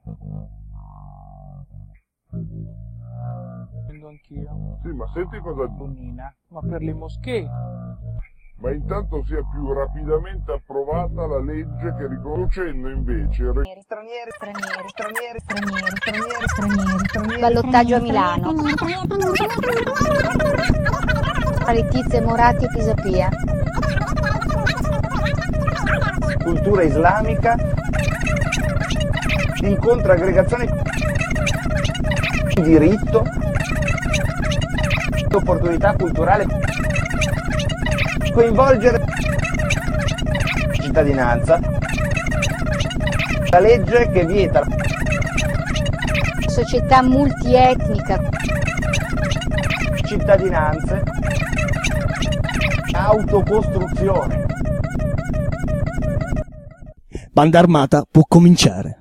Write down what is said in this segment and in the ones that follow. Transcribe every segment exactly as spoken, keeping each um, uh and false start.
Anch'io. Sì, ma senti cosa Bonina, ma per le moschee. Ma intanto sia più rapidamente approvata la legge che riconoscendo invece Stranieri, stranieri, stranieri, stranieri, stranieri, stranieri, stranieri, stranieri. Ballottaggio a Milano. Tra Letizia Moratti e Pisapia. Cultura islamica incontra aggregazione diritto, opportunità culturale, coinvolgere cittadinanza, la legge che vieta Società multietnica. cittadinanze, autocostruzione. Banda Armata può cominciare.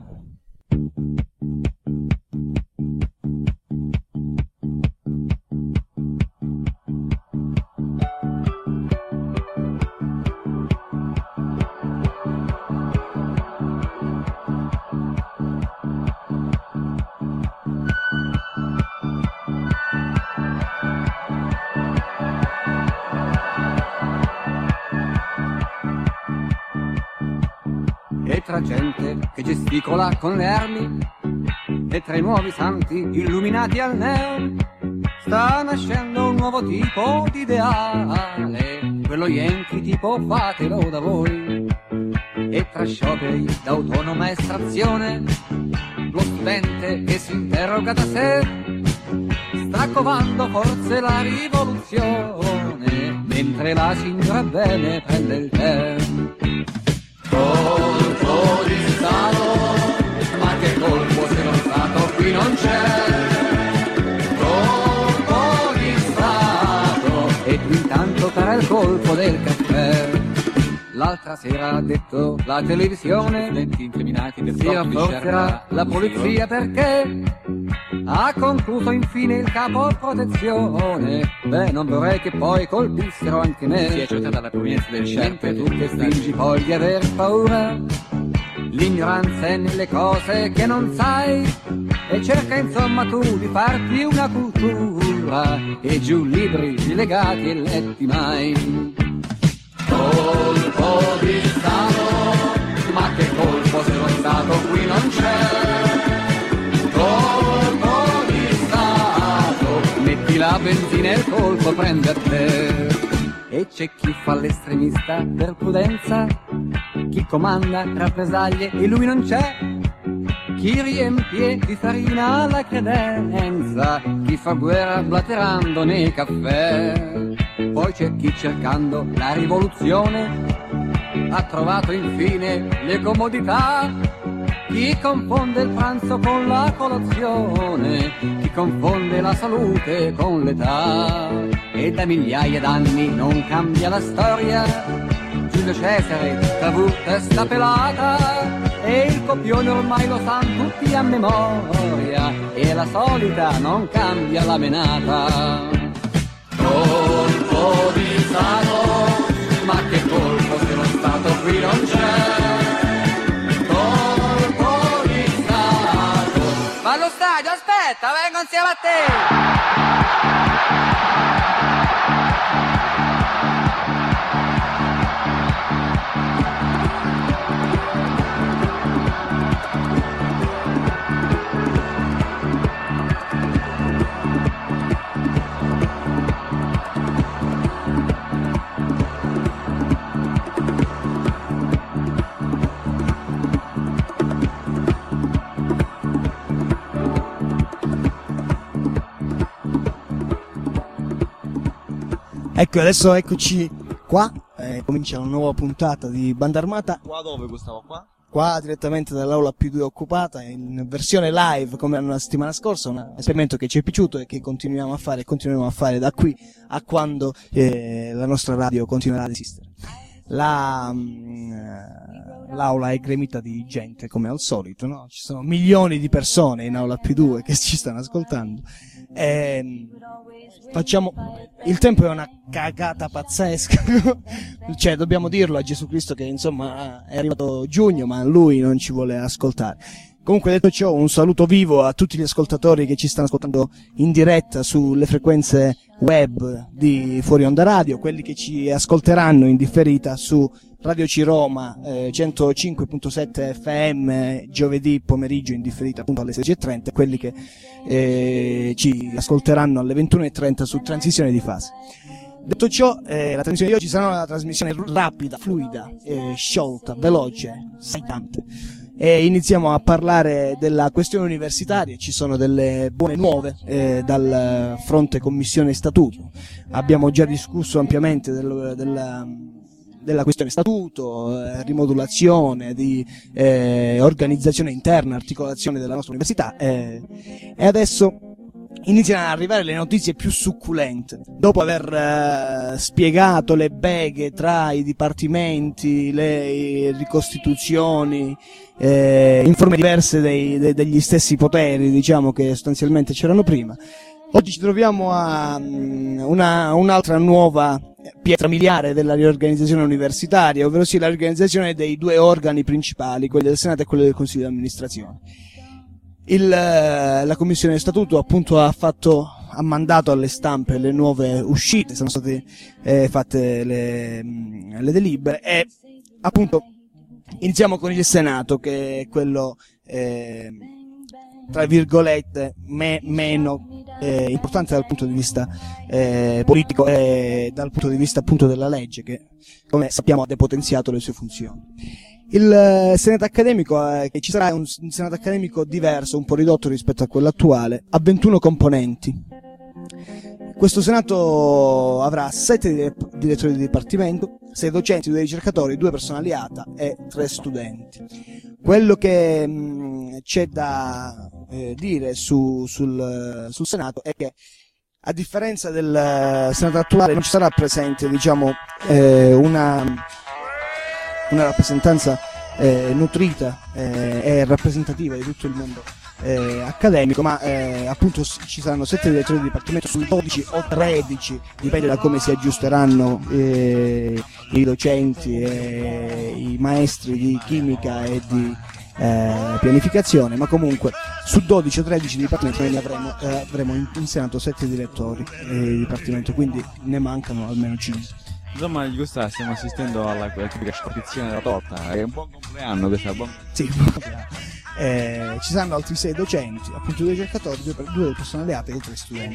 E tra gente che gesticola con le armi, e tra i nuovi santi illuminati al neon, sta nascendo un nuovo tipo di ideale, quello yankee tipo fatelo da voi. E tra scioperi d'autonoma estrazione, lo studente che si interroga da sé, sta covando forse la rivoluzione, mentre la signora bene prende il tè. Colpo di Stato, ma che colpo se lo Stato qui non c'è? Colpo di Stato, e tu intanto cara il colpo del caffè. L'altra sera ha detto la televisione, studenti incriminati per si rafforzerà la polizia perché ha concluso infine il capo protezione. Beh, non vorrei che poi colpissero anche me. Si è accertata la provenienza del scienze. Tu che fingi poi di aver paura, l'ignoranza è nelle cose che non sai, e cerca insomma tu di farti una cultura, e giù libri legati e letti mai. Colpo di Stato, ma che colpo se lo Stato qui non c'è? Colpo di Stato, metti la benzina e il colpo prende a te. E c'è chi fa l'estremista per prudenza, chi comanda rappresaglie e lui non c'è, chi riempie di farina la credenza, chi fa guerra blaterando nei caffè. Poi c'è chi cercando la rivoluzione ha trovato infine le comodità, chi confonde il pranzo con la colazione, chi confonde la salute con l'età. E da migliaia d'anni non cambia la storia, Giulio Cesare, Cavour, testa pelata, e il copione ormai lo sanno tutti a memoria, e la solita non cambia la menata. Colpo di Stato, ma che colpo se lo Stato qui non c'è? Colpo di Stato. Ma allo stadio, aspetta, vengo insieme a te! Ecco, adesso eccoci qua, eh, comincia una nuova puntata di Banda Armata. Qua dove Gustavo? Qua? Qua direttamente dall'aula P due occupata, in versione live come la settimana scorsa, un esperimento che ci è piaciuto e che continuiamo a fare e continueremo a fare da qui a quando eh, la nostra radio continuerà ad esistere. La, mh, l'aula è gremita di gente come al solito, no? Ci sono milioni di persone in aula P due che ci stanno ascoltando. E facciamo, il tempo è una cagata pazzesca. Cioè, dobbiamo dirlo a Gesù Cristo che insomma è arrivato giugno ma lui non ci vuole ascoltare. Comunque, detto ciò, un saluto vivo a tutti gli ascoltatori che ci stanno ascoltando in diretta sulle frequenze web di Fuori Onda Radio, quelli che ci ascolteranno in differita su Radio C Roma eh, centocinque virgola sette F M giovedì pomeriggio in differita appunto alle sedici e trenta, quelli che eh, ci ascolteranno alle ventuno e trenta su Transizione di Fase. Detto ciò, eh, la trasmissione di oggi sarà una trasmissione rapida, fluida, eh, sciolta, veloce, saltante. E iniziamo a parlare della questione universitaria. Ci sono delle buone nuove eh, dal fronte Commissione Statuto. Abbiamo già discusso ampiamente del, della, della questione Statuto, eh, rimodulazione di eh, organizzazione interna, articolazione della nostra università eh, e adesso iniziano ad arrivare le notizie più succulente. Dopo aver eh, spiegato le beghe tra i dipartimenti, le ricostituzioni eh, in forme diverse dei, de, degli stessi poteri, diciamo, che sostanzialmente c'erano prima, oggi ci troviamo a um, una, un'altra nuova pietra miliare della riorganizzazione universitaria, ovvero sia la riorganizzazione dei due organi principali, quelli del Senato e quelli del Consiglio di amministrazione. Il, la Commissione Statuto appunto ha fatto, ha mandato alle stampe le nuove uscite, sono state eh, fatte le, le delibere e appunto iniziamo con il Senato, che è quello eh, tra virgolette me, meno eh, importante dal punto di vista eh, politico e dal punto di vista appunto della legge, che come sappiamo ha depotenziato le sue funzioni. Il Senato accademico, eh, che ci sarà un, un Senato accademico diverso, un po' ridotto rispetto a quello attuale, ha ventuno componenti. Questo Senato avrà sette direttori di dipartimento, sei docenti, due ricercatori, due personali A T A e tre studenti. Quello che mh, c'è da eh, dire su, sul, sul Senato è che, a differenza del Senato attuale, non ci sarà presente, diciamo, eh, una una rappresentanza eh, nutrita eh, e rappresentativa di tutto il mondo eh, accademico, ma eh, appunto ci saranno sette direttori di dipartimento su dodici o tredici, dipende da come si aggiusteranno eh, i docenti e i maestri di chimica e di eh, pianificazione, ma comunque su dodici o tredici dipartimenti noi ne avremo, eh, avremo in, in Senato sette direttori eh, di dipartimento, quindi ne mancano almeno cinque. Insomma, di questa stiamo assistendo alla tipica spartizione della torta. È un buon compleanno questa, buon... Sì, eh, ci saranno altri sei docenti, appunto due ricercatori, due, due personali A T A e tre studenti.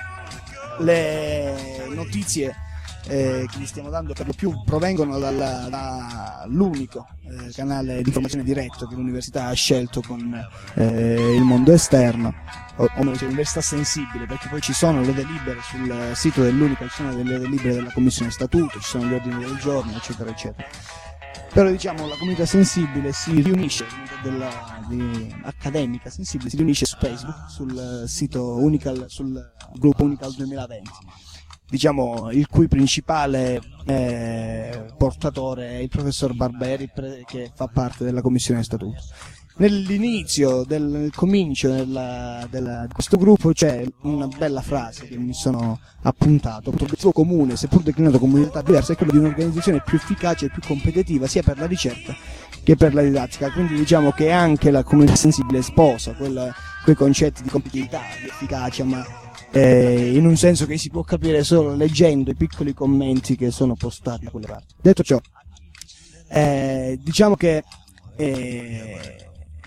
Le notizie eh, che vi stiamo dando per lo più provengono dall'unico eh, canale di informazione diretto che l'università ha scelto con eh, il mondo esterno, o, o meglio, l'università sensibile, perché poi ci sono le delibere sul sito dell'Unica, ci sono delle delibere della Commissione Statuto, ci sono gli ordini del giorno, eccetera, eccetera. Però diciamo la comunità sensibile si riunisce, della, di, accademica sensibile, si riunisce su Facebook, sul sito Unical, sul gruppo Unical duemilaventi. Diciamo il cui principale eh, portatore è il professor Barberi, pre, che fa parte della Commissione Statuto. Nell'inizio del comincio della, della, di questo gruppo c'è una bella frase che mi sono appuntato: l'obiettivo comune, seppur declinato con modalità diverse, è quello di un'organizzazione più efficace e più competitiva sia per la ricerca che per la didattica. Quindi diciamo che anche la comunità sensibile sposa quella, quei concetti di competitività, di efficacia, ma eh, in un senso che si può capire solo leggendo i piccoli commenti che sono postati da quelle parti. Detto ciò, eh, diciamo che eh,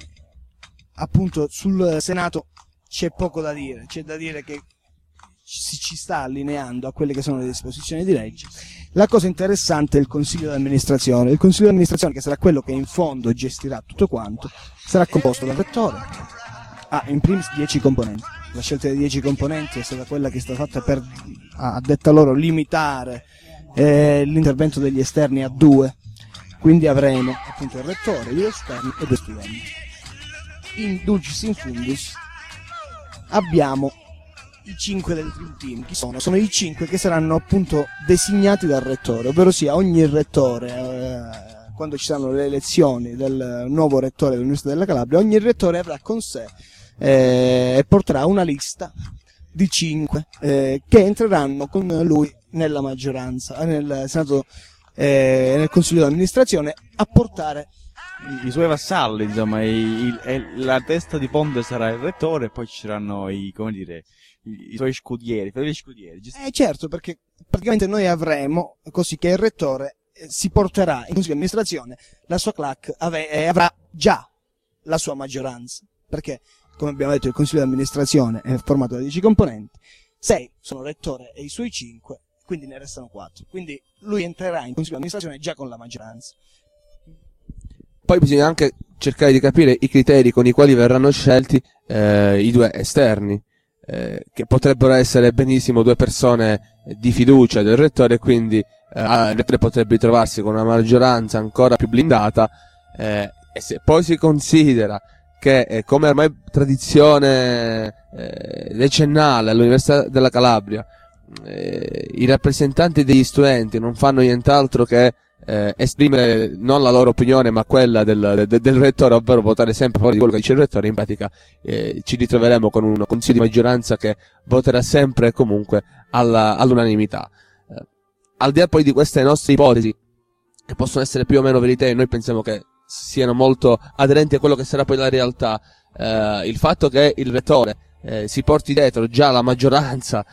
appunto sul Senato c'è poco da dire, c'è da dire che ci, ci sta allineando a quelle che sono le disposizioni di legge. La cosa interessante è il Consiglio di amministrazione. Il Consiglio di amministrazione, che sarà quello che in fondo gestirà tutto quanto, sarà composto dal rettore. Ah, in primis dieci componenti. La scelta dei dieci componenti è stata quella che è stata fatta per, a detta loro, limitare eh, l'intervento degli esterni a due. Quindi avremo appunto il rettore, gli esterni e due studenti. In dulcis in fundus abbiamo i cinque del Dream Team. Chi sono? Sono i cinque che saranno appunto designati dal rettore, ovvero sia ogni rettore, eh, quando ci saranno le elezioni del nuovo rettore dell'Università della Calabria, ogni rettore avrà con sé eh, e porterà una lista di cinque eh, che entreranno con lui nella maggioranza, nel Senato e eh, nel Consiglio di amministrazione, a portare i, i suoi vassalli, insomma, i, il, e la testa di ponte sarà il rettore, e poi ci saranno i, come dire, i, i suoi scudieri, fedeli scudieri. Giusto? Eh certo, perché praticamente noi avremo, così che il rettore eh, si porterà in consiglio di amministrazione, la sua clac ave- eh, avrà già la sua maggioranza, perché, come abbiamo detto, il consiglio di amministrazione è formato da dieci componenti, sei sono rettore e i suoi cinque, quindi ne restano quattro. Quindi lui entrerà in consiglio di amministrazione già con la maggioranza. Poi bisogna anche cercare di capire i criteri con i quali verranno scelti eh, i due esterni, eh, che potrebbero essere benissimo due persone di fiducia del rettore, quindi eh, il rettore potrebbe ritrovarsi con una maggioranza ancora più blindata, eh, e se poi si considera che, eh, come ormai tradizione eh, decennale all'Università della Calabria, eh, i rappresentanti degli studenti non fanno nient'altro che eh, esprimere non la loro opinione ma quella del, del, del rettore, ovvero votare sempre a favore di quello che dice il rettore, in pratica eh, ci ritroveremo con un consiglio di maggioranza che voterà sempre e comunque alla, all'unanimità. Eh, al di là poi di queste nostre ipotesi, che possono essere più o meno verità, noi pensiamo che siano molto aderenti a quello che sarà poi la realtà, eh, il fatto che il rettore eh, si porti dietro già la maggioranza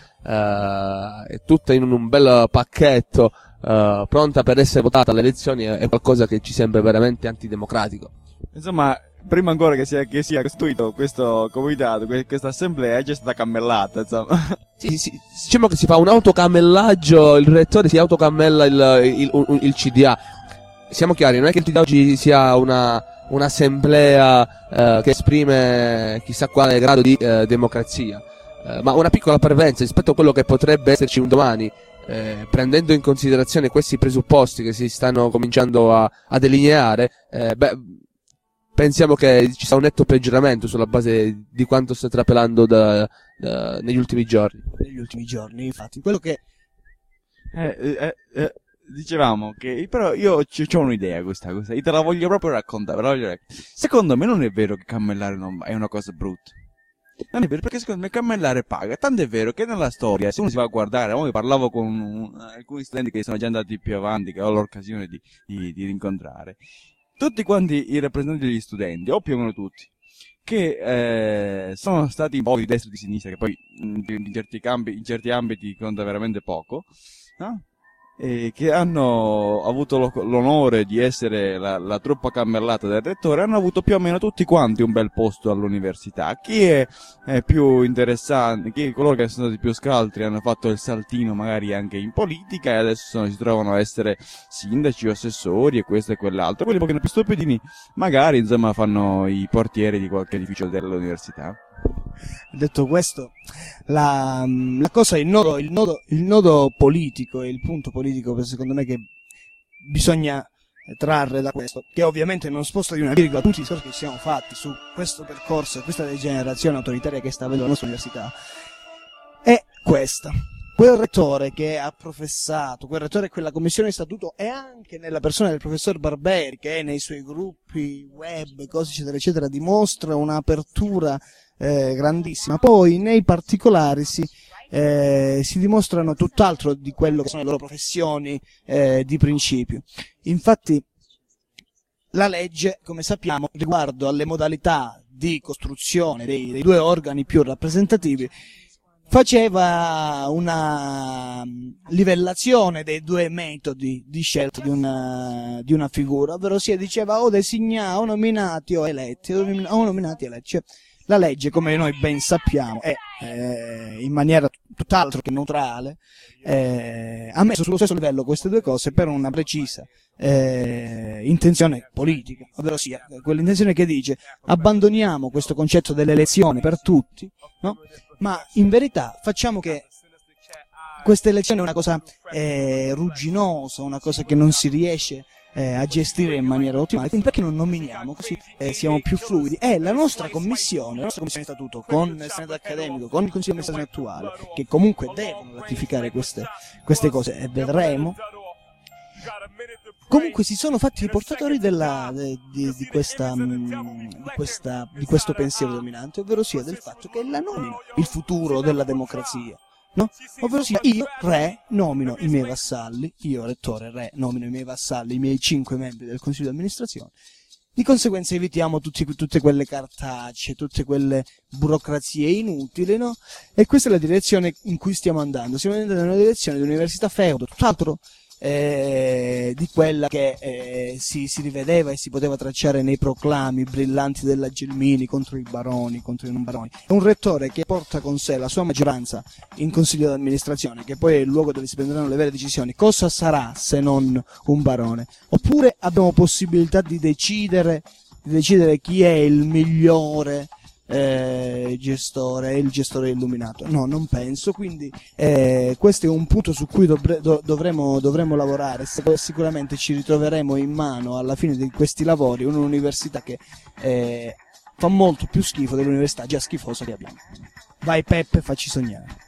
eh, tutta in un bel pacchetto Uh, pronta per essere votata alle elezioni è, è qualcosa che ci sembra veramente antidemocratico. Insomma, prima ancora che sia, che sia costituito questo comitato, questa assemblea è già stata cammellata, insomma. Sì, sì, diciamo che si fa un autocammellaggio, il rettore si autocammella il, il, il, il C D A. Siamo chiari, non è che il C D A oggi sia una un'assemblea eh, che esprime chissà quale grado di eh, democrazia, eh, ma una piccola parvenza rispetto a quello che potrebbe esserci un domani. Eh, prendendo in considerazione questi presupposti che si stanno cominciando a, a delineare, eh, beh, pensiamo che ci sia un netto peggioramento sulla base di quanto sta trapelando da, da, negli ultimi giorni. Negli ultimi giorni, infatti, quello che eh, eh, eh, dicevamo che però io ho un'idea questa cosa, io te la voglio proprio raccontare, però voglio... secondo me non è vero che cammellare non è una cosa brutta. Non è vero, perché secondo me cammellare paga. Tanto è vero che nella storia, se uno si va a guardare, io parlavo con un, alcuni studenti che sono già andati più avanti, che ho l'occasione di, di, di rincontrare, tutti quanti i rappresentanti degli studenti, o più o meno tutti, che eh, sono stati un po' di destra e di sinistra, che poi in, in, certi campi, in certi ambiti conta veramente poco, no? E che hanno avuto lo, l'onore di essere la, la truppa cammellata del rettore, hanno avuto più o meno tutti quanti un bel posto all'università. Chi è, è più interessante, chi coloro che sono stati più scaltri hanno fatto il saltino magari anche in politica e adesso sono, si trovano a essere sindaci o assessori e questo e quell'altro. Quelli un pochino più stupidini magari insomma fanno i portieri di qualche edificio dell'università. Detto questo, la, la cosa, il nodo, il nodo, il nodo politico e il punto politico, secondo me, che bisogna trarre da questo, che ovviamente non sposta di una virgola tutti i discorsi che ci siamo fatti su questo percorso, questa degenerazione autoritaria che sta avendo la nostra università, è questa. Quel rettore che ha professato, quel rettore e quella commissione di statuto, e anche nella persona del professor Barberi, che nei suoi gruppi web, cose eccetera eccetera, dimostra un'apertura Eh, grandissima. Poi nei particolari si, eh, si dimostrano tutt'altro di quello che sono le loro professioni eh, di principio. Infatti la legge, come sappiamo, riguardo alle modalità di costruzione dei, dei due organi più rappresentativi, faceva una livellazione dei due metodi di scelta di una, di una figura, ovvero sia diceva o designati o nominati o eletti, o nominati o eletti. Cioè, la legge, come noi ben sappiamo, è eh, in maniera tutt'altro che neutrale, eh, ha messo sullo stesso livello queste due cose per una precisa eh, intenzione politica, ovvero sia quell'intenzione che dice abbandoniamo questo concetto dell'elezione per tutti, no? Ma in verità facciamo che questa elezione è una cosa eh, rugginosa, una cosa che non si riesce Eh, a gestire in maniera ottimale, quindi perché non nominiamo, così eh, siamo più fluidi. E la nostra commissione, la nostra commissione di statuto, con il senato accademico, con il consiglio di amministrazione attuale, che comunque devono ratificare queste, queste cose, e vedremo, comunque si sono fatti i portatori della, de, di, di, questa, mh, di, questa, di questo pensiero dominante, ovvero sia del fatto che è la nomina il futuro della democrazia. No? Ovvero sia, io, re, nomino i miei vassalli, io, rettore, re, nomino i miei vassalli, i miei cinque membri del consiglio di amministrazione, Di conseguenza evitiamo tutti, tutte quelle cartacee, tutte quelle burocrazie inutili, no? E questa è la direzione in cui stiamo andando. Stiamo andando nella direzione di un'università feudo, tutt'altro eh, di quella che eh, si, si rivedeva e si poteva tracciare nei proclami brillanti della Gelmini contro i baroni, contro i non baroni. È un rettore che porta con sé la sua maggioranza in consiglio d'amministrazione, che poi è il luogo dove si prenderanno le vere decisioni. Cosa sarà se non un barone? Oppure abbiamo possibilità di decidere, di decidere chi è il migliore Eh, gestore, il gestore illuminato? No, non penso. Quindi eh, questo è un punto su cui dovre- do- dovremo, dovremo lavorare. Sicuramente ci ritroveremo in mano alla fine di questi lavori un'università che eh, fa molto più schifo dell'università già schifosa che abbiamo. Vai Peppe, facci sognare.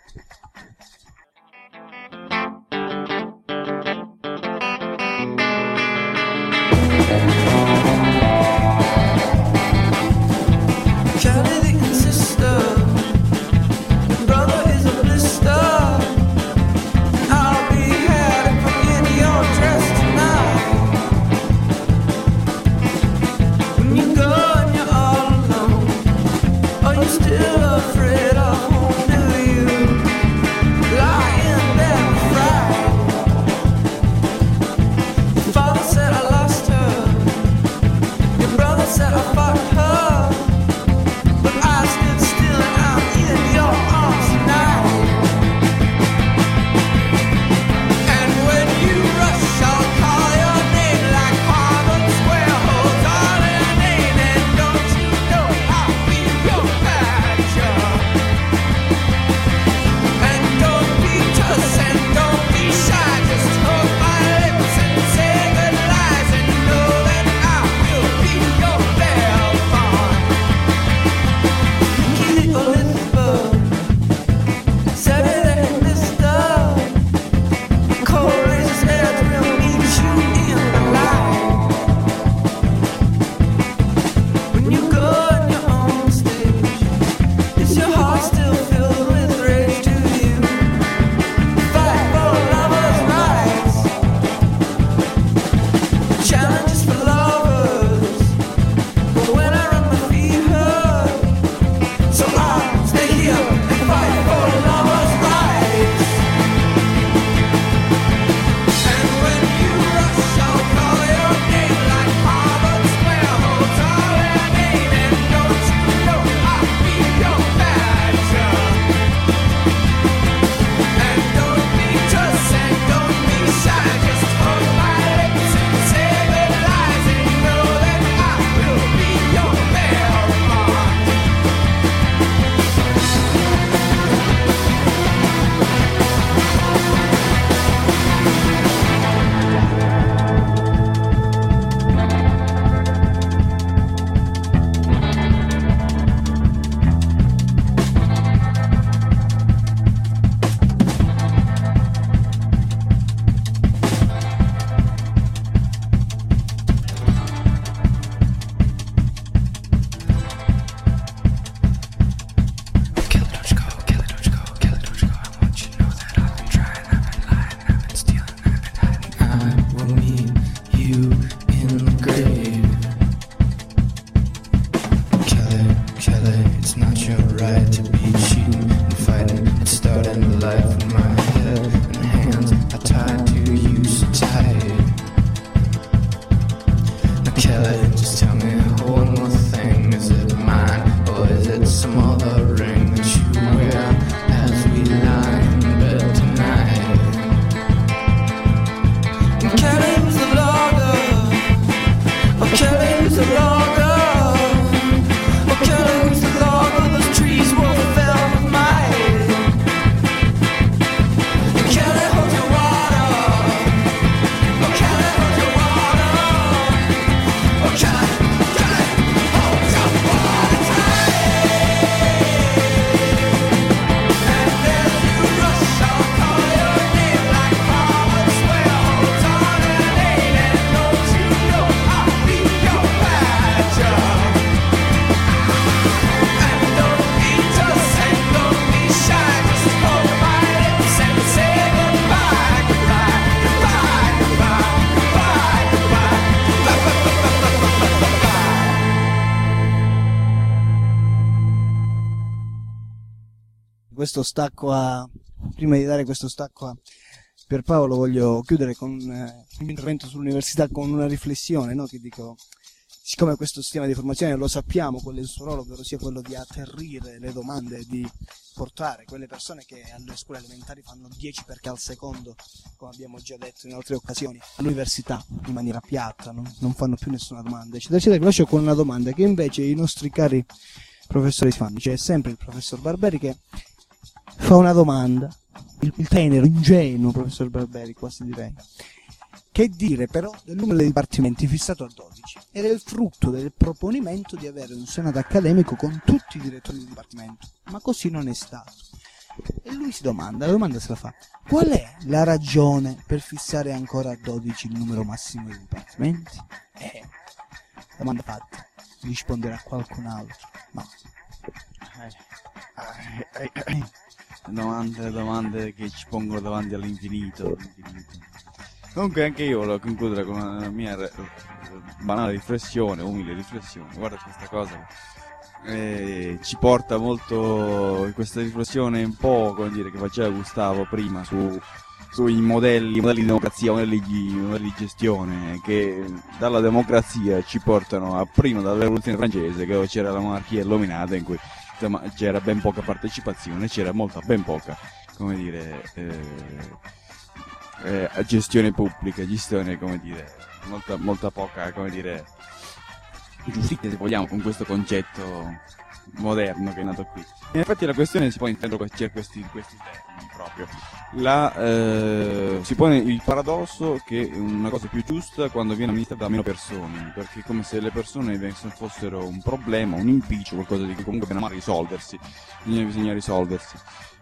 Kelly holds the water. questo stacco a prima di dare questo stacco a Pierpaolo voglio chiudere con eh, il mio intervento sull'università con una riflessione, no? Che dico, siccome questo sistema di formazione lo sappiamo, qual è il suo ruolo, ovvero sia quello di atterrire le domande, di portare quelle persone che alle scuole elementari fanno dieci perché al secondo, come abbiamo già detto in altre occasioni, all'università in maniera piatta, non, non fanno più nessuna domanda, eccetera, eccetera. Vi lascio con una domanda che invece i nostri cari professori fanno. C'è sempre il professor Barberi che fa una domanda, il, il tenero, ingenuo professor Barberi, quasi direi. Che dire però del numero dei dipartimenti fissato a dodici? Era il frutto del proponimento di avere un senato accademico con tutti i direttori di dipartimento, ma così non è stato. E lui si domanda, la domanda se la fa, qual è la ragione per fissare ancora a dodici il numero massimo dei dipartimenti? Eh, domanda fatta, risponderà qualcun altro, no. Eh, eh, eh, eh. Domande, domande che ci pongono davanti all'infinito, all'infinito. Comunque anche io volevo concludere con una mia re- banale riflessione, umile riflessione. Guarda questa cosa eh, ci porta molto, questa riflessione un po', come dire, che faceva Gustavo prima su, sui modelli, modelli di democrazia, modelli di, modelli di gestione, che dalla democrazia ci portano a prima dalla rivoluzione francese, che c'era la monarchia illuminata in cui insomma c'era ben poca partecipazione, c'era molta, ben poca, come dire... Eh, Eh, gestione pubblica, gestione, come dire, molta, molta poca, come dire, giustizia, se vogliamo, con questo concetto moderno che è nato qui. In effetti la questione si può intendere per questi, questi termini proprio. La, eh, si pone il paradosso che una cosa più giusta quando viene amministrata da meno persone, perché è come se le persone fossero un problema, un impiccio, qualcosa di cui comunque bisogna risolversi, bisogna, bisogna risolversi.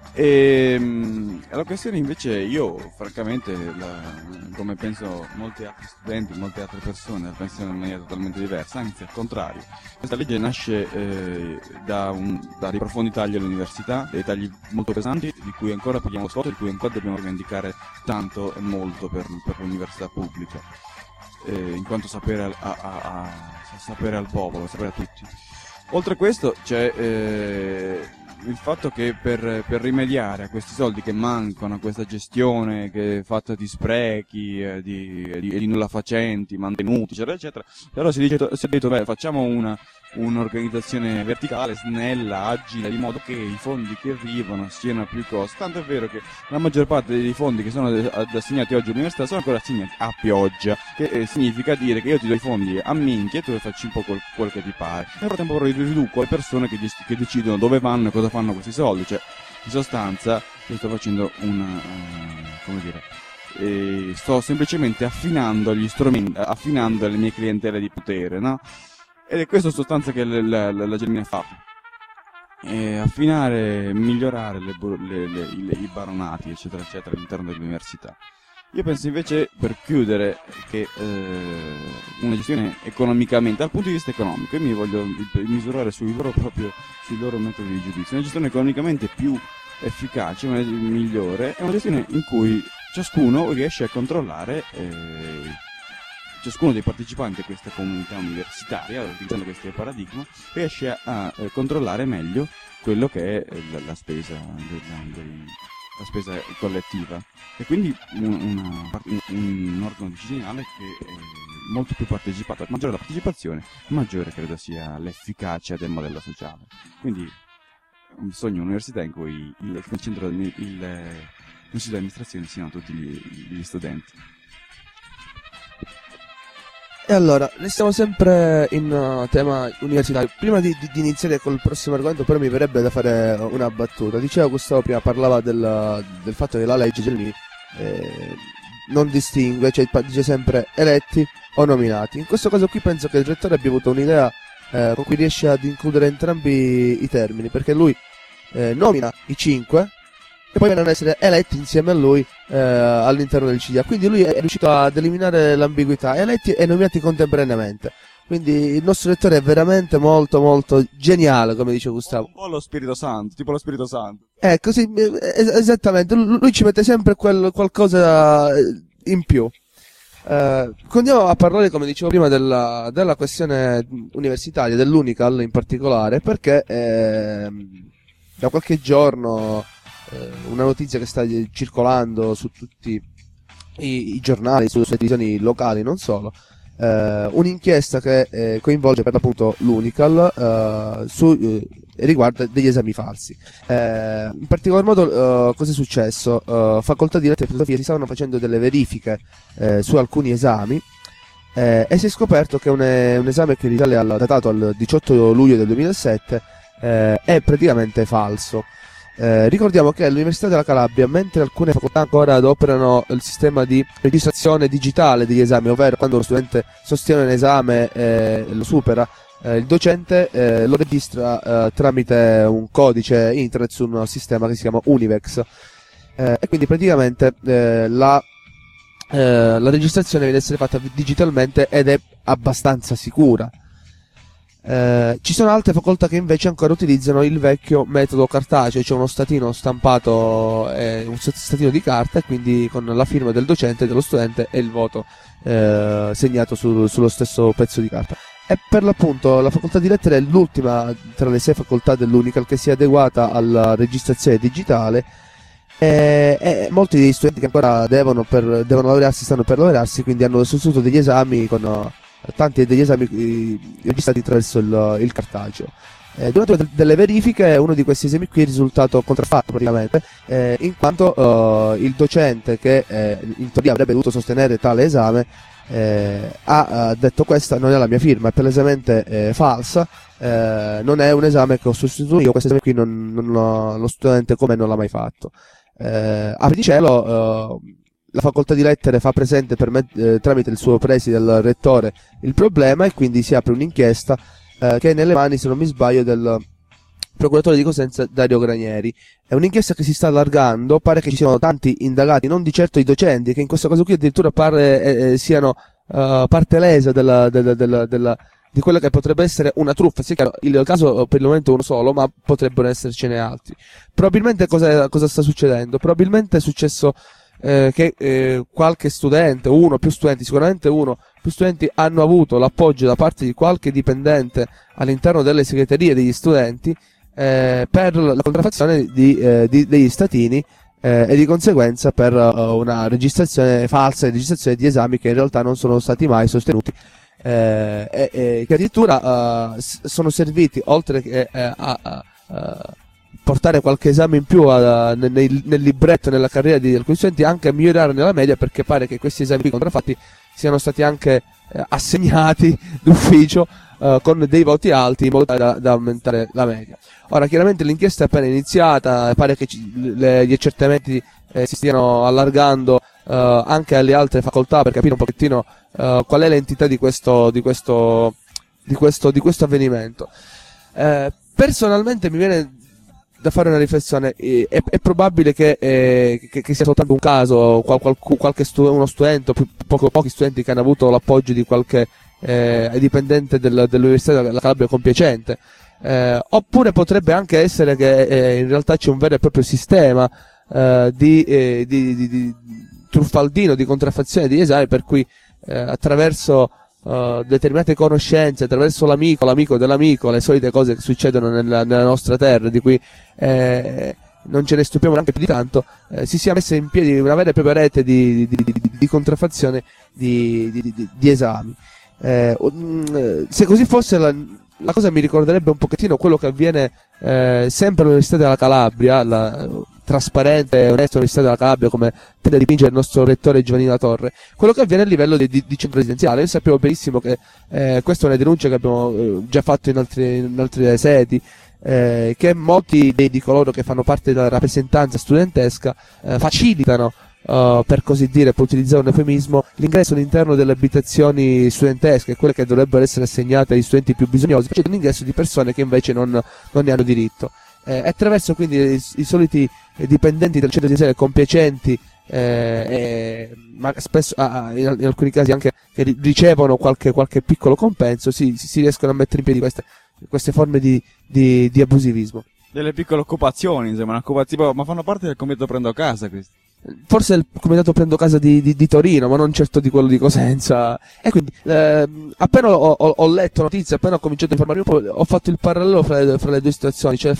E la questione invece, io francamente, la, come penso molti altri studenti, molte altre persone la pensano in maniera totalmente diversa, anzi al contrario. Questa legge nasce eh, da, un, da dei profondi tagli all'università, dei tagli molto pesanti, di cui ancora paghiamo lo scotto, di cui ancora dobbiamo rivendicare tanto e molto per, per l'università pubblica, eh, in quanto sapere al, a, a, a, sapere al popolo, sapere a tutti. Oltre a questo c'è eh, il fatto che per, per rimediare a questi soldi che mancano, a questa gestione che è fatta di sprechi, eh, di, di, di nulla facenti, mantenuti, eccetera, eccetera, allora si, dice, si è detto, beh, facciamo una, un'organizzazione verticale, snella, agile, di modo che i fondi che arrivano siano a più costo. Tanto è vero che la maggior parte dei fondi che sono assegnati oggi all'università sono ancora assegnati a pioggia, che eh, significa dire che io ti do i fondi a minchia e tu facci un po' quel, quel che ti pare. Nel frattempo però riduco le persone che, gest- che decidono dove vanno e cosa fanno questi soldi, cioè in sostanza io sto facendo una, uh, come dire, eh, sto semplicemente affinando gli strumenti, affinando le mie clientele di potere, no? Ed è questa sostanza che la, la, la, la Germania fa. E affinare, migliorare le, le, le, le, i baronati, eccetera, eccetera, all'interno dell'università. Io penso invece, per chiudere, che eh, una gestione economicamente, dal punto di vista economico, io mi voglio misurare sui loro, proprio, sui loro metodi di giudizio, una gestione economicamente più efficace, una, migliore, è una gestione in cui ciascuno riesce a controllare eh, ciascuno dei partecipanti a questa comunità universitaria, utilizzando questo paradigma, riesce a, a eh, controllare meglio quello che è la, la spesa del, del, la spesa collettiva, e quindi un, una, un, un organo decisionale che è molto più partecipato. Maggiore la partecipazione, maggiore credo sia l'efficacia del modello sociale. Quindi un sogno università in cui il, il centro il, il, il consiglio di amministrazione siano tutti gli, gli studenti. E allora, restiamo sempre in uh, tema universitario. Prima di, di, di iniziare col prossimo argomento, però mi verrebbe da fare una battuta. Diceva Gustavo prima, parlava del, del fatto che la legge Gelmini eh, non distingue, cioè dice sempre eletti o nominati. In questo caso qui penso che il rettore abbia avuto un'idea eh, con cui riesce ad includere entrambi i termini, perché lui eh, nomina i cinque e poi vengono ad essere eletti insieme a lui eh, all'interno del C D A. Quindi lui è riuscito ad eliminare l'ambiguità, eletti e nominati contemporaneamente. Quindi il nostro lettore è veramente molto molto geniale, come dice Gustavo. Un po' lo Spirito Santo, tipo lo Spirito Santo. Eh, così, es- esattamente, lui ci mette sempre quel qualcosa in più. Eh, continuiamo a parlare, come dicevo prima, della, della questione universitaria, dell'Unical in particolare, perché... Eh, da qualche giorno eh, una notizia che sta circolando su tutti i, i giornali, sulle televisioni locali, non solo, eh, un'inchiesta che eh, coinvolge per l'appunto l'Unical eh, su, eh, riguarda degli esami falsi. Eh, in particolar modo eh, cosa è successo? Eh, facoltà di lettere e filosofia si stavano facendo delle verifiche eh, su alcuni esami eh, e si è scoperto che un, un esame che risale al, datato al diciotto luglio del duemilasette eh, è praticamente falso. Eh, ricordiamo che all'Università della Calabria, mentre alcune facoltà ancora adoperano il sistema di registrazione digitale degli esami, ovvero quando lo studente sostiene un esame e lo supera, eh, il docente eh, lo registra eh, tramite un codice internet su un sistema che si chiama Univex, eh, e quindi praticamente eh, la, eh, la registrazione deve essere fatta digitalmente ed è abbastanza sicura. Eh, ci sono altre facoltà che invece ancora utilizzano il vecchio metodo cartaceo, cioè uno statino stampato, eh, un statino di carta, e quindi con la firma del docente e dello studente e il voto eh, segnato su, sullo stesso pezzo di carta. E per l'appunto la facoltà di lettere è l'ultima tra le sei facoltà dell'Unical che si è adeguata alla registrazione digitale, e, e molti degli studenti che ancora devono, per, devono laurearsi stanno per laurearsi, quindi hanno sostenuto degli esami con tanti degli esami eh, registrati attraverso il, il cartaceo. Eh, durante delle verifiche uno di questi esami qui è risultato contraffatto praticamente, eh, in quanto eh, il docente che eh, in teoria avrebbe dovuto sostenere tale esame eh, ha eh, detto: questa non è la mia firma, è palesemente eh, falsa, eh, non è un esame che ho sostenuto io, questo esame qui non, non lo, lo studente come non l'ha mai fatto. Eh, apri di cielo, eh, la facoltà di lettere fa presente per me, eh, tramite il suo preside, il rettore, il problema, e quindi si apre un'inchiesta eh, che è nelle mani, se non mi sbaglio, del procuratore di Cosenza Dario Granieri. È un'inchiesta che si sta allargando, pare che ci siano tanti indagati, non di certo i docenti, che in questo caso qui addirittura pare eh, eh, siano uh, parte lesa della, della, della, della, di quella che potrebbe essere una truffa. Sì, chiaro, il caso per il momento è uno solo, ma potrebbero essercene altri. Probabilmente cosa, cosa sta succedendo? Probabilmente è successo Eh, che eh, qualche studente, uno o più studenti, sicuramente uno più studenti hanno avuto l'appoggio da parte di qualche dipendente all'interno delle segreterie degli studenti eh, per la contraffazione di, eh, di, degli statini eh, e di conseguenza per uh, una registrazione falsa, registrazione di esami che in realtà non sono stati mai sostenuti, eh, e, e che addirittura uh, sono serviti, oltre che eh, a, a, a portare qualche esame in più a, nel, nel libretto, nella carriera di alcuni studenti, anche a migliorare nella media, perché pare che questi esami contraffatti siano stati anche eh, assegnati d'ufficio eh, con dei voti alti, in modo tale da, da aumentare la media. Ora, chiaramente l'inchiesta è appena iniziata, pare che ci, le, gli accertamenti eh, si stiano allargando eh, anche alle altre facoltà, per capire un pochettino eh, qual è l'entità di questo, di questo, di questo, di questo avvenimento. Eh, personalmente mi viene da fare una riflessione: è, è probabile che, eh, che, che sia soltanto un caso, qual, qual, qualche stu, uno studente, più, poco, pochi studenti che hanno avuto l'appoggio di qualche eh, dipendente del, dell'Università della Calabria compiacente, eh, oppure potrebbe anche essere che eh, in realtà c'è un vero e proprio sistema eh, di, eh, di, di, di truffaldino, di contraffazione di esami, per cui eh, attraverso Uh, determinate conoscenze, attraverso l'amico, l'amico dell'amico, le solite cose che succedono nella, nella nostra terra, di cui eh, non ce ne stupiamo neanche più di tanto, eh, si sia messa in piedi una vera e propria rete di, di, di, di, di contraffazione di, di, di, di esami. Eh, um, se così fosse, la, la cosa mi ricorderebbe un pochettino quello che avviene eh, sempre all'Università della Calabria, la trasparente e onesta Università della Calabria, come tende a dipingere il nostro rettore Giovanni La Torre, quello che avviene a livello di, di, di centro residenziale. Noi sappiamo benissimo che eh, questa è una denuncia che abbiamo eh, già fatto in, altri, in altre sedi, eh, che molti dei, di coloro che fanno parte della rappresentanza studentesca eh, facilitano, Uh, per così dire, per utilizzare un eufemismo, l'ingresso all'interno delle abitazioni studentesche, quelle che dovrebbero essere assegnate agli studenti più bisognosi, facendo l'ingresso di persone che invece non, non ne hanno diritto. Eh, attraverso quindi i, i soliti dipendenti del centro residenziale compiacenti, eh, eh, ma spesso ah, in, in alcuni casi anche che ricevono qualche, qualche piccolo compenso, si, si riescono a mettere in piedi queste, queste forme di, di, di abusivismo. Delle piccole occupazioni, insomma, una occupazione, ma fanno parte del comitato Prendo Casa, questi. Forse il comitato Prendo Casa di, di, di Torino, ma non certo di quello di Cosenza. E quindi eh, appena ho, ho, ho letto notizie, appena ho cominciato a informarmi un po', ho fatto il parallelo fra le, fra le due situazioni, cioè fra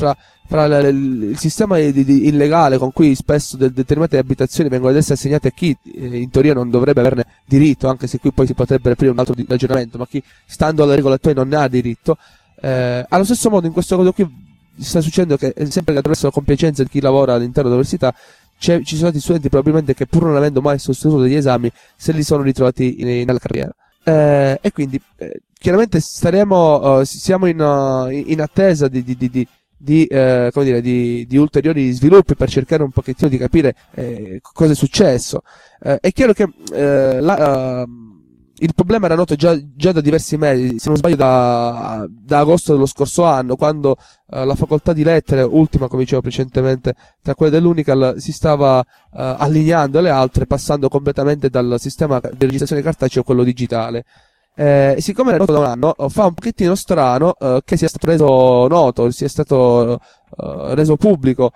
fra l- l- il sistema di, di illegale con cui spesso de- determinate abitazioni vengono ad essere assegnate a chi eh, in teoria non dovrebbe averne diritto, anche se qui poi si potrebbe aprire un altro di- ragionamento, ma chi stando alle regole attuali non ne ha diritto. Eh, allo stesso modo in questo caso qui sta succedendo che eh, sempre che attraverso la compiacenza di chi lavora all'interno dell'università c'è, ci sono stati studenti probabilmente che pur non avendo mai sostenuto degli esami se li sono ritrovati in, in, nella carriera. Eh, e quindi eh, chiaramente staremo, uh, siamo in, uh, in attesa di, di, di, di Di, eh, come dire, di, di ulteriori sviluppi per cercare un pochettino di capire eh, cosa è successo. Eh, è chiaro che eh, la, uh, il problema era noto già, già da diversi mesi, se non sbaglio da, da agosto dello scorso anno, quando uh, la facoltà di lettere, ultima come dicevo precedentemente tra quelle dell'Unical, si stava uh, allineando alle altre, passando completamente dal sistema di registrazione cartaceo a quello digitale. Eh, siccome era noto da un anno, fa un pochettino strano eh, che sia stato reso noto, sia stato eh, reso pubblico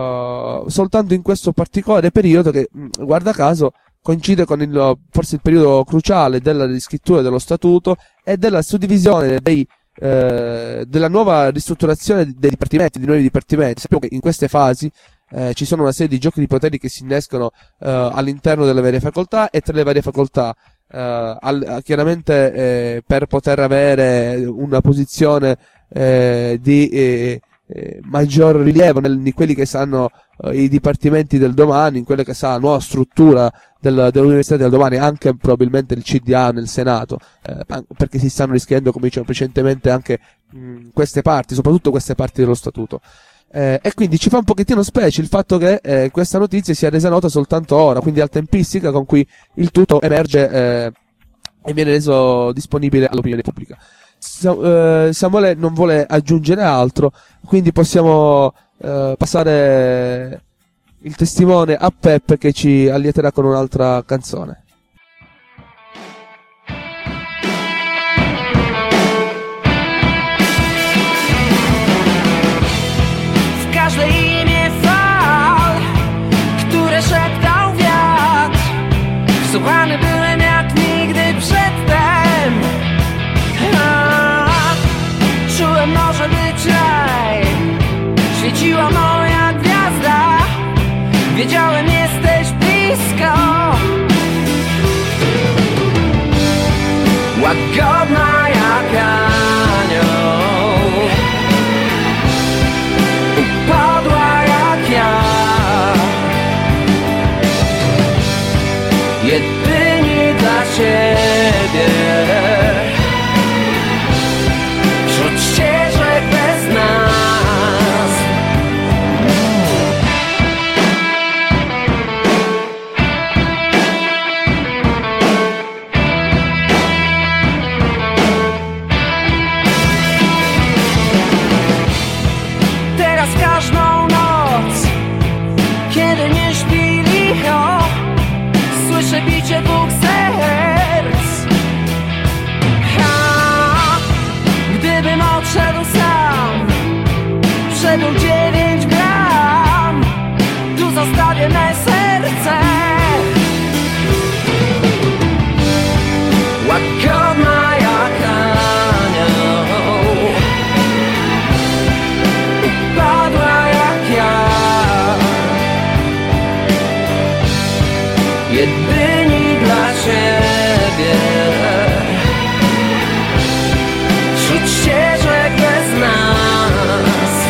eh, soltanto in questo particolare periodo che, mh, guarda caso, coincide con il, forse il periodo cruciale della riscrittura dello statuto e della suddivisione dei, eh, della nuova ristrutturazione dei dipartimenti, di nuovi dipartimenti. Sappiamo che in queste fasi eh, ci sono una serie di giochi di poteri che si innescono eh, all'interno delle varie facoltà e tra le varie facoltà. Uh, al, chiaramente eh, per poter avere una posizione eh, di eh, eh, maggior rilievo nel, in quelli che saranno uh, i dipartimenti del domani, in quella che sarà la nuova struttura del, dell'università del domani, anche probabilmente il C D A nel Senato, eh, perché si stanno rischiando, come dicevo precedentemente, anche mh, queste parti, soprattutto queste parti dello statuto. Eh, e quindi ci fa un pochettino specie il fatto che eh, questa notizia sia resa nota soltanto ora, quindi al tempistica con cui il tutto emerge eh, e viene reso disponibile all'opinione pubblica. Sa- eh, Samuele non vuole aggiungere altro, quindi possiamo eh, passare il testimone a Peppe che ci allieterà con un'altra canzone. Słuchany byłem jak nigdy przedtem. A, czułem może być raj. Świeciła moja gwiazda. Wiedziałem jesteś blisko. Łagodna jak anioł. Upadła jak ja. Jedynie dla Ciebie wśród ścieżek bez nas. Teraz każdą noc, kiedy nie śpi licho, słyszę bicie dwóch serc. Ha, gdybym odszedł sam, przebył dziewięć gram, tu zostawię me serce. Łagodna jak anioł, upadła jak ja. Jedyni dla Ciebie wśród ścieżek bez nas.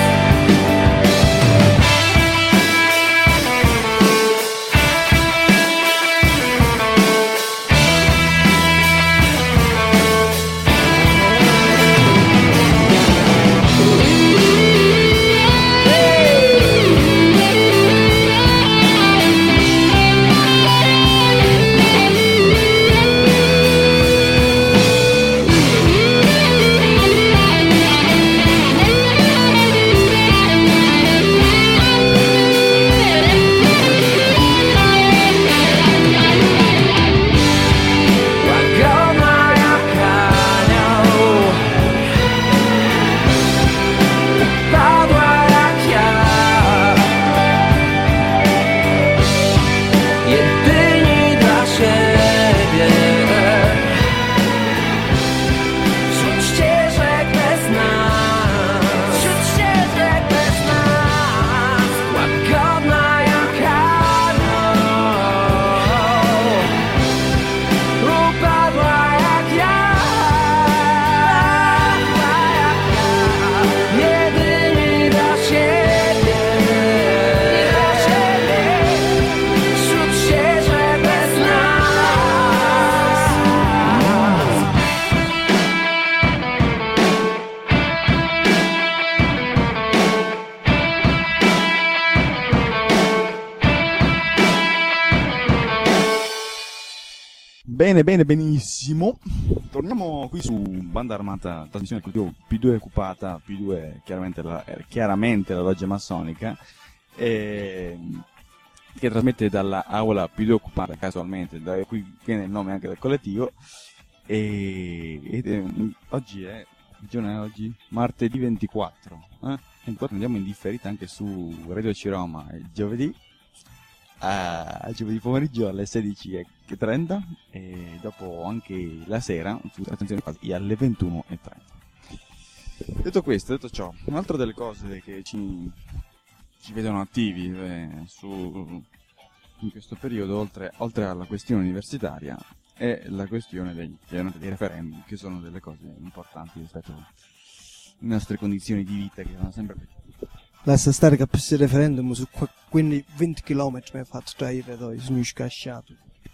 Bene, bene, benissimo. Torniamo qui su Banda Armata, trasmissione cultivo P due occupata, P due chiaramente la, chiaramente la loggia massonica, e, che trasmette dalla aula P due occupata casualmente, da qui viene il nome anche del collettivo, e, ed è, oggi è, che giorno è oggi? Martedì ventiquattro, eh? ventiquattro andiamo in differita anche su Radio C-Roma il giovedì, a giovedì pomeriggio alle sedici e trenta e dopo anche la sera su attenzione quasi alle ventuno e trenta. Detto questo, detto ciò, un'altra delle cose che ci, ci vedono attivi eh, su, in questo periodo, oltre, oltre alla questione universitaria, è la questione dei, dei referendum, che sono delle cose importanti rispetto alle nostre condizioni di vita, che sono sempre più. Lascia stare che per il referendum su qua, quindi venti chilometri mi ha fatto tra i vedoi, sono scasciato.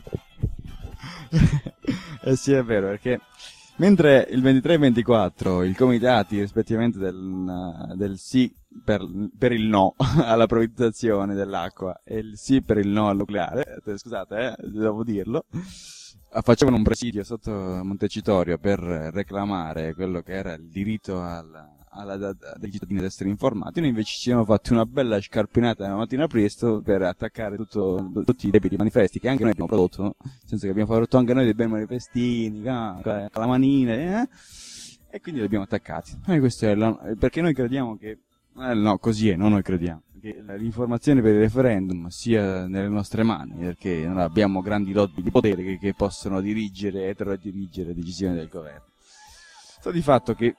Eh sì, è vero, perché mentre il ventitré e ventiquattro i comitati rispettivamente del, del sì per, per il no alla privatizzazione dell'acqua e il sì per il no al nucleare, eh, scusate, eh, devo dirlo, facevano un presidio sotto Montecitorio per reclamare quello che era il diritto al alla, da, da, dei cittadini ad essere informati. Noi invece ci siamo fatti una bella scarpinata la mattina presto per attaccare tutto, tutti i debiti manifesti che anche noi abbiamo prodotto, no? Nel senso che abbiamo fatto anche noi dei bei manifestini con la manina, eh? E quindi li abbiamo attaccati. E questo è la, perché noi crediamo che eh, no, così è, non noi crediamo che l'informazione per il referendum sia nelle nostre mani, perché non abbiamo grandi lobby di potere che, che possono dirigere e dirigere decisioni del governo. Sta di fatto che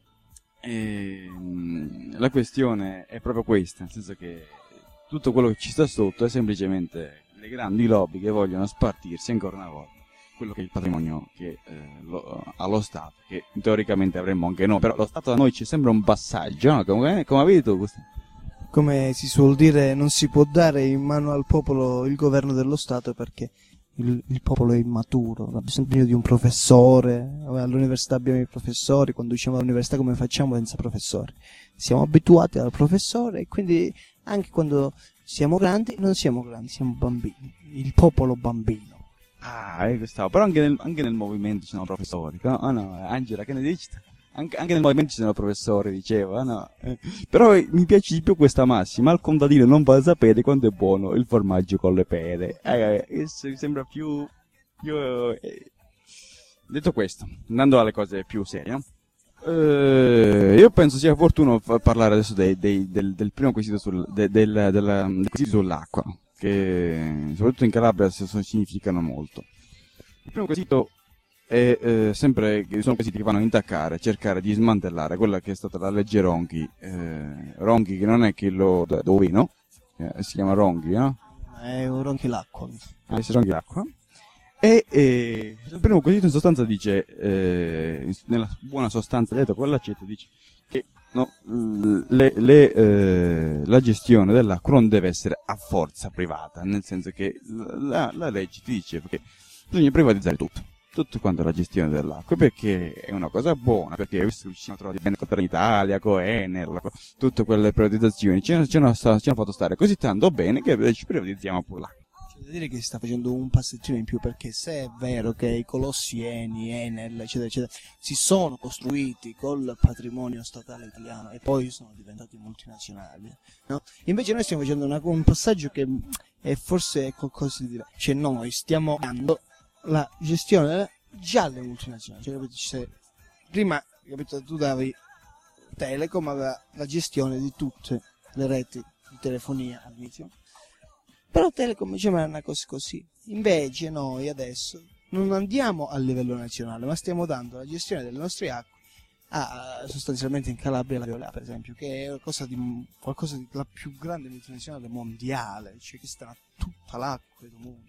E, la questione è proprio questa, nel senso che tutto quello che ci sta sotto è semplicemente le grandi lobby che vogliono spartirsi ancora una volta quello che è il patrimonio che eh, lo, allo Stato, che teoricamente avremmo anche noi, però lo Stato da noi ci sembra un passaggio, no? Come, come vedi tu questo? Come si suol dire, non si può dare in mano al popolo il governo dello Stato perché Il, il popolo è immaturo, ha bisogno di un professore. All'università abbiamo i professori, quando usciamo dall'università come facciamo senza professori? Siamo abituati al professore e quindi anche quando siamo grandi non siamo grandi, siamo bambini, il popolo bambino. Ah, ecco stavo, però anche nel, anche nel movimento ci sono professori, no? Oh no, Angela, che ne dici? Anche, anche nel movimento ci sono professori, dicevo, no? Eh, però eh, mi piace di più questa massima, al contadino non va a sapere quanto è buono il formaggio con le pere. Eh, eh, mi sembra più... più eh. Detto questo, andando alle cose più serie, no? eh, io penso sia opportuno fa- parlare adesso dei, dei, del, del primo quesito sul, de, del, della, del quesito sull'acqua, che soprattutto in Calabria significano molto. Il primo quesito è eh, sempre che sono quesiti che vanno a intaccare, cercare di smantellare quella che è stata la legge Ronchi, eh, Ronchi che non è quello da ovino, eh, si chiama Ronchi, no? È un Ronchi l'acqua. Ah, si Ronchi l'acqua. E eh, il primo quesito in sostanza dice, eh, nella buona sostanza detto con l'accetto, dice che no, le, le, eh, la gestione dell'acqua non deve essere a forza privata, nel senso che la, la legge ti dice che bisogna privatizzare tutto. Tutto quanto la gestione dell'acqua, perché è una cosa buona, perché visto che ci siamo trovati bene con Italia, con Enel, tutte quelle privatizzazioni ci hanno, ci, hanno, ci hanno fatto stare così tanto bene che ci privatizziamo pure l'acqua. C'è da dire che si sta facendo un passettino in più, perché se è vero che i colossi Eni, Enel, eccetera, eccetera, si sono costruiti col patrimonio statale italiano e poi sono diventati multinazionali, no? Invece noi stiamo facendo una, un passaggio che è forse qualcosa di diverso, cioè noi stiamo dando la gestione già alle multinazionali, cioè, capito? Cioè, prima, capito, tu davi Telecom aveva la gestione di tutte le reti di telefonia all'inizio, però Telecom diceva una cosa così. Invece noi adesso non andiamo a livello nazionale, ma stiamo dando la gestione delle nostre acque a, sostanzialmente in Calabria la Veolia, per esempio, che è qualcosa di, qualcosa di la più grande multinazionale mondiale, cioè che sta tutta l'acqua del mondo.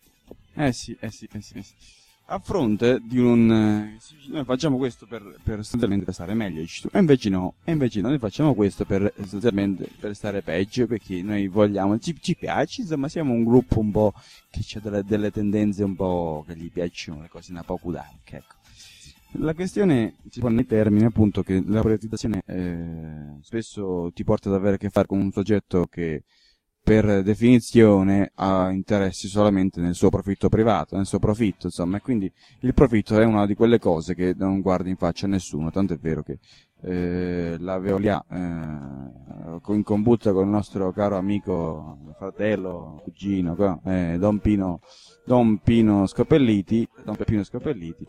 Eh sì, eh sì, eh sì, eh sì. A fronte di un... Eh, noi facciamo questo per, per sostanzialmente stare meglio, e invece no, e invece no, noi facciamo questo per sostanzialmente per stare peggio, perché noi vogliamo, ci, ci piace, insomma siamo un gruppo un po' che ha delle, delle tendenze un po' che gli piacciono le cose un po' cudanche, ecco. La questione si pone nei termini appunto che la privatizzazione eh, spesso ti porta ad avere a che fare con un soggetto che per definizione ha interessi solamente nel suo profitto privato, nel suo profitto, insomma, e quindi il profitto è una di quelle cose che non guarda in faccia a nessuno, tanto è vero che eh, la Veolia, eh, in combutta con il nostro caro amico, fratello, cugino, eh, Don Pino, Don Pino Scopelliti, Don Peppino Scopelliti,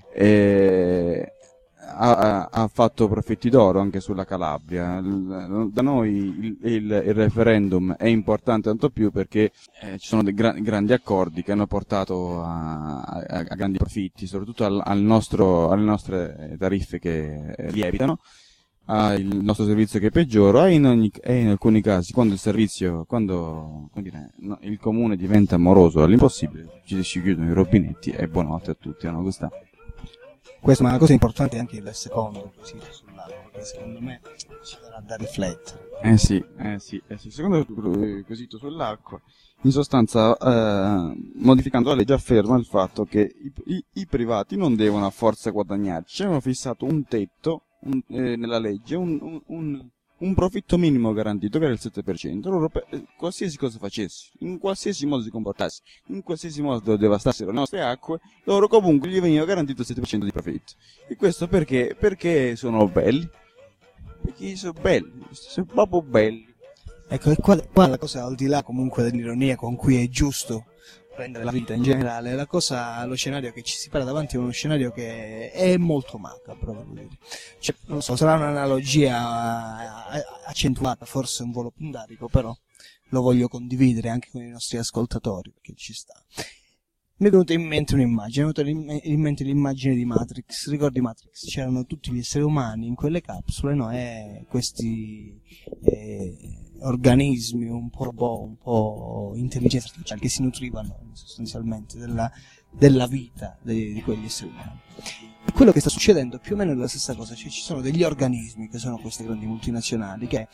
eh, Ha, ha fatto profitti d'oro anche sulla Calabria. Da noi il, il, il referendum è importante tanto più perché eh, ci sono dei gra- grandi accordi che hanno portato a, a, a grandi profitti, soprattutto al, al nostro, alle nostre tariffe che eh, lievitano, al nostro servizio che peggiora e in, ogni, e in alcuni casi quando il servizio, quando come dire, no, il comune diventa moroso all'impossibile, ci si chiudono i rubinetti e buonanotte a tutti, no? Questa Questa ma una cosa importante è anche il secondo quesito sull'acqua, che secondo me ci darà da riflettere. Eh sì, eh sì, eh sì. Secondo il quesito sull'acqua, in sostanza, eh, modificando la legge, afferma il fatto che i, i, i privati non devono a forza guadagnarci. Ci hanno fissato un tetto un, eh, nella legge, un, un, un, un profitto minimo garantito che era il sette per cento. Loro, per, qualsiasi cosa facessi, in qualsiasi modo si comportassi, in qualsiasi modo devastassero le nostre acque, loro comunque gli veniva garantito il sette per cento di profitto. E questo perché? Perché sono belli. Perché sono belli, sono proprio belli. Ecco, e qua, qua la cosa, al di là comunque dell'ironia con cui è giusto prendere la vita in generale, la cosa, lo scenario che ci si para davanti è uno scenario che è molto macabro, devo dire. Cioè, non so, sarà un'analogia accentuata, forse un volo pindarico, però lo voglio condividere anche con i nostri ascoltatori, perché ci sta. Mi è venuta in mente un'immagine, mi è venuta in mente l'immagine di Matrix. Ricordi Matrix? C'erano tutti gli esseri umani in quelle capsule, no? E questi eh, organismi un po' robot, un po' intelligenza artificiale che si nutrivano sostanzialmente della, della vita di, di quegli esseri umani. E quello che sta succedendo più o meno è la stessa cosa, cioè ci sono degli organismi che sono queste grandi multinazionali che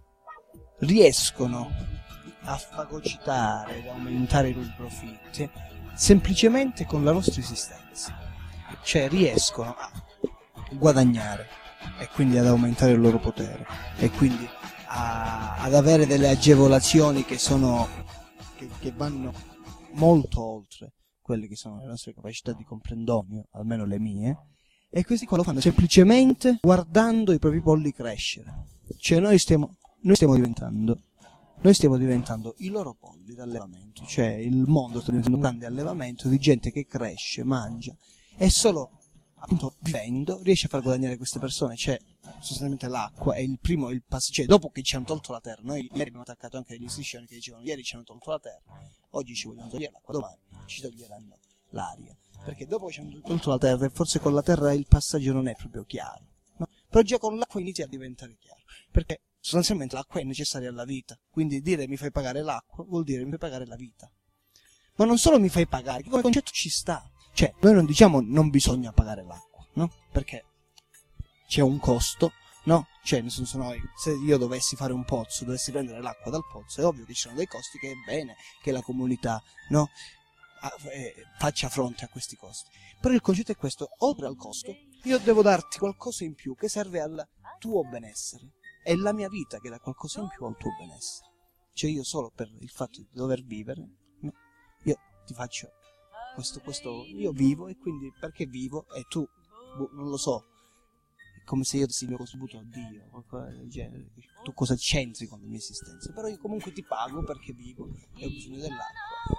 riescono a fagocitare ed aumentare i loro profitti semplicemente con la nostra esistenza, cioè riescono a guadagnare e quindi ad aumentare il loro potere e quindi a, ad avere delle agevolazioni che sono che, che vanno molto oltre quelle che sono le nostre capacità di comprendonio, almeno le mie, e questi qua lo fanno semplicemente guardando i propri polli crescere. Cioè noi stiamo noi stiamo diventando Noi stiamo diventando i loro polli d'allevamento, cioè il mondo sta diventando un grande allevamento di gente che cresce, mangia e solo appunto vivendo riesce a far guadagnare queste persone. Cioè sostanzialmente l'acqua è il primo, il pass- cioè dopo che ci hanno tolto la terra, noi ieri abbiamo attaccato anche degli striscioni che dicevano ieri ci hanno tolto la terra, oggi ci vogliono togliere l'acqua, domani ci toglieranno l'aria, perché dopo che ci hanno tolto la terra e forse con la terra il passaggio non è proprio chiaro, no? Però già con l'acqua inizia a diventare chiaro, perché sostanzialmente l'acqua è necessaria alla vita, quindi dire mi fai pagare l'acqua vuol dire mi fai pagare la vita. Ma non solo mi fai pagare, che come concetto ci sta. Cioè, noi non diciamo non bisogna pagare l'acqua, no? Perché c'è un costo, no? Cioè, nel senso noi, se io dovessi fare un pozzo, dovessi prendere l'acqua dal pozzo, è ovvio che ci sono dei costi che è bene che la comunità, no? Faccia fronte a questi costi. Però il concetto è questo, oltre al costo, io devo darti qualcosa in più che serve al tuo benessere. È la mia vita che dà qualcosa in più al tuo benessere. Cioè io solo per il fatto di dover vivere, no? Io ti faccio questo, questo, io vivo e quindi perché vivo e tu, boh, non lo so, è come se io dessi il mio contributo a Dio, qualcosa del genere. Tu cosa c'entri con la mia esistenza? Però io comunque ti pago perché vivo e ho bisogno dell'acqua.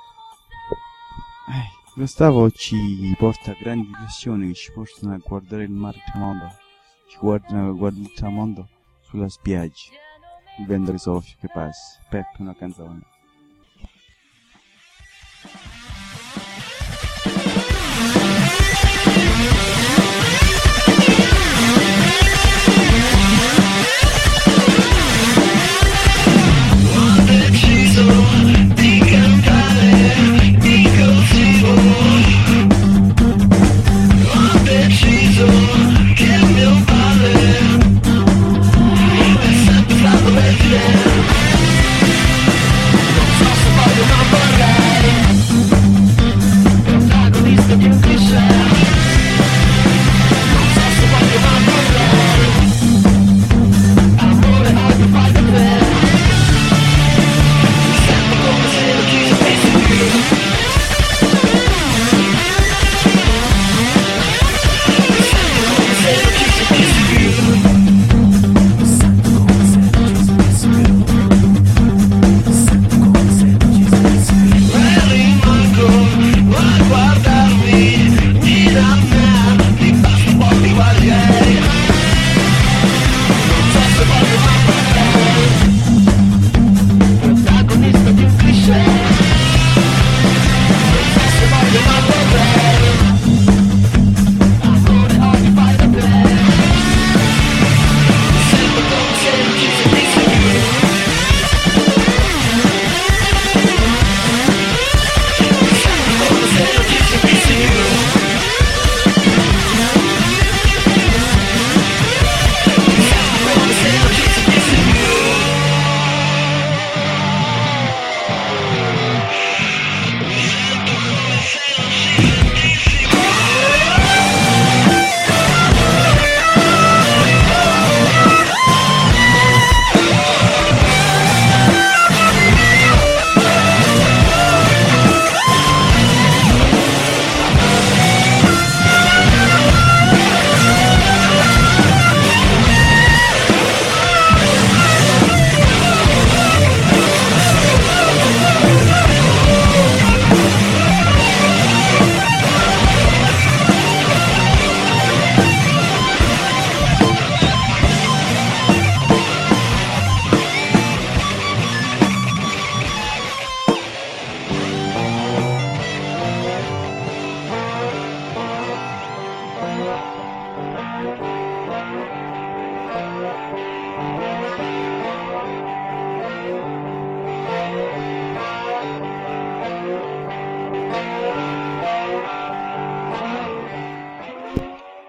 Eh, Gustavo ci porta a grandi riflessioni che ci portano a guardare il mare tramonto, ci guardano a guardare il tramonto sulla spiaggia, il vento di soffio che passa, Peppe una canzone. Ho deciso di cantare di cattivo, ho deciso che il mio padre è sempre stato leggero.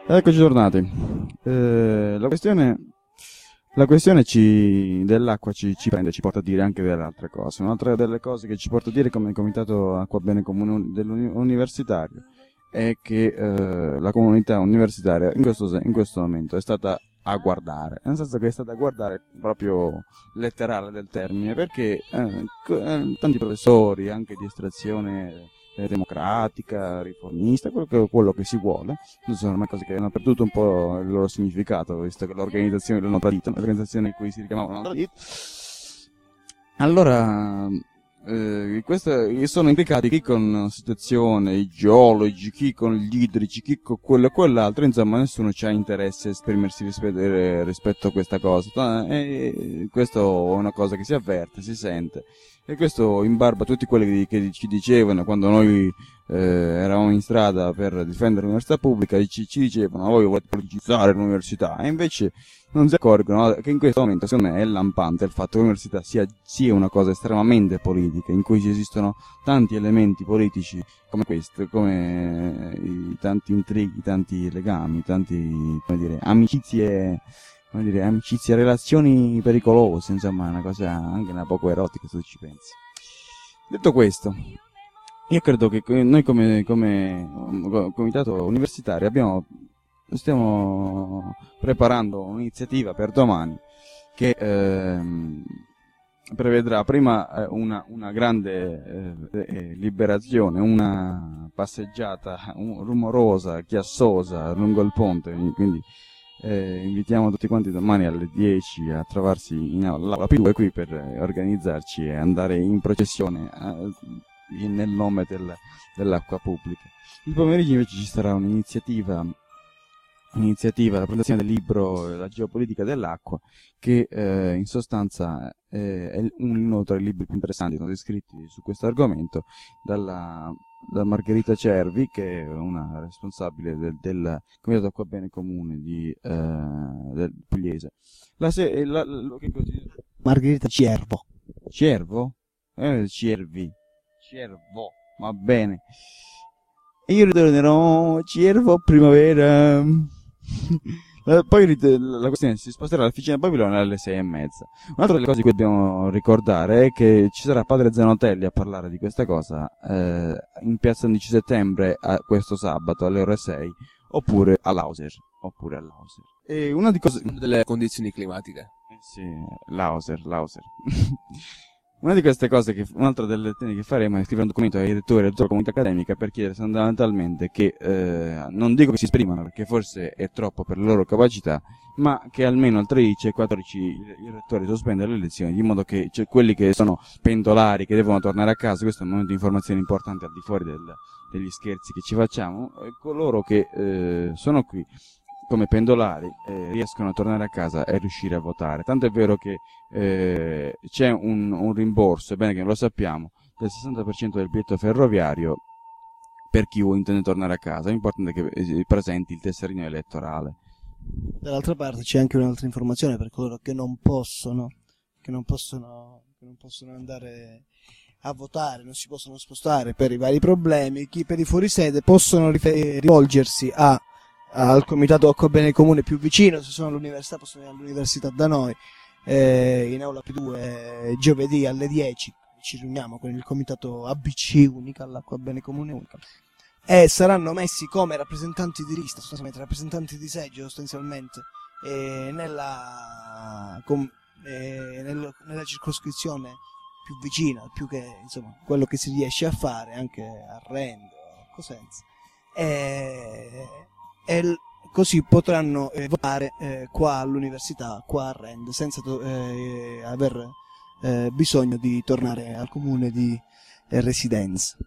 Eccoci tornati. Eh, la questione, la questione ci, dell'acqua ci, ci prende, ci porta a dire anche delle altre cose. Un'altra delle cose che ci porta a dire come Comitato Acqua Bene Comune dell'Universitario è che eh, la comunità universitaria in questo, in questo momento è stata a guardare, nel senso che è stata a guardare proprio letterale del termine, perché eh, eh, tanti professori, anche di estrazione eh, democratica, riformista, quello che, quello che si vuole, non sono ormai cose che hanno perduto un po' il loro significato, visto che l'organizzazione l'hanno tradito, l'organizzazione in cui si richiamavano l'hanno tradito. Allora, eh, questo, sono implicati chi con situazione, i geologi, chi con gli idrici, chi con quello e quell'altro, insomma nessuno c'ha interesse a esprimersi rispetto, rispetto a questa cosa, e questo è una cosa che si avverte, si sente, e questo imbarba tutti quelli che ci dicevano quando noi eh, eravamo in strada per difendere l'università pubblica, ci, ci dicevano: voi volete politicizzare l'università, e invece non si accorgono che in questo momento, secondo me, è lampante il fatto che l'università sia, sia una cosa estremamente politica, in cui ci esistono tanti elementi politici come questo, come i tanti intrighi, tanti legami, tanti, come dire, amicizie, come dire, amicizie, relazioni pericolose, insomma, è una cosa anche una poco erotica se ci pensi. Detto questo, io credo che noi come, come comitato universitario abbiamo stiamo preparando un'iniziativa per domani che ehm, prevedrà prima eh, una, una grande eh, eh, liberazione, una passeggiata un, rumorosa, chiassosa lungo il ponte, quindi eh, invitiamo tutti quanti domani alle dieci a trovarsi in aula P due qui per eh, organizzarci e andare in processione eh, nel nome del, dell'acqua pubblica. Il pomeriggio invece ci sarà un'iniziativa iniziativa, la presentazione del libro La geopolitica dell'acqua, che eh, in sostanza eh, è uno tra i libri più interessanti che sono scritti su questo argomento, dalla, da Margherita Cervi, che è una responsabile del, del Comitato Acqua Bene Comune di, eh, del Pugliese. La se, la, la, che così... Margherita Cervo. Cervo? Eh, Cervi. Cervo, va bene. E io ritornerò Cervo primavera. Poi la questione si sposterà all'Officina Babilonia alle sei e mezza. Un'altra delle cose che dobbiamo ricordare è che ci sarà padre Zanotelli a parlare di questa cosa eh, in piazza undici settembre a questo sabato alle ore sei, oppure all'Auser, oppure all'Auser. E una di cose delle condizioni climatiche. Eh sì, l'Auser, l'Auser. Una di queste cose, che un'altra delle temi che faremo è scrivere un documento ai rettori e alla comunità accademica per chiedere fondamentalmente che, eh, non dico che si esprimano perché forse è troppo per le loro capacità, ma che almeno al tredici e quattordici il rettore sospenda le lezioni, di modo che cioè, quelli che sono pendolari, che devono tornare a casa, questo è un momento di informazione importante al di fuori del, degli scherzi che ci facciamo, e coloro che eh, sono qui come pendolari eh, riescono a tornare a casa e riuscire a votare. Tanto è vero che eh, c'è un, un rimborso, è bene che lo sappiamo, del sessanta per cento del biglietto ferroviario per chi intende tornare a casa. È importante che eh, presenti il tesserino elettorale. Dall'altra parte c'è anche un'altra informazione per coloro che non possono, che non possono, che non possono andare a votare, non si possono spostare per i vari problemi. Chi per i fuorisede possono rifer- rivolgersi a al Comitato Acqua Bene Comune più vicino. Se sono all'università possono venire all'università da noi, eh, in aula P due eh, giovedì alle dieci ci riuniamo con il Comitato A B C Unica, all'Acqua Bene Comune Unica, e saranno messi come rappresentanti di lista, sostanzialmente rappresentanti di seggio sostanzialmente, eh, nella, com, eh, nel, nella circoscrizione più vicina, più che insomma quello che si riesce a fare anche a Rendo, Cosenza, e e l- così potranno eh, votare eh, qua all'università, qua a Rende, senza to- eh, aver eh, bisogno di tornare al comune di eh, residenza.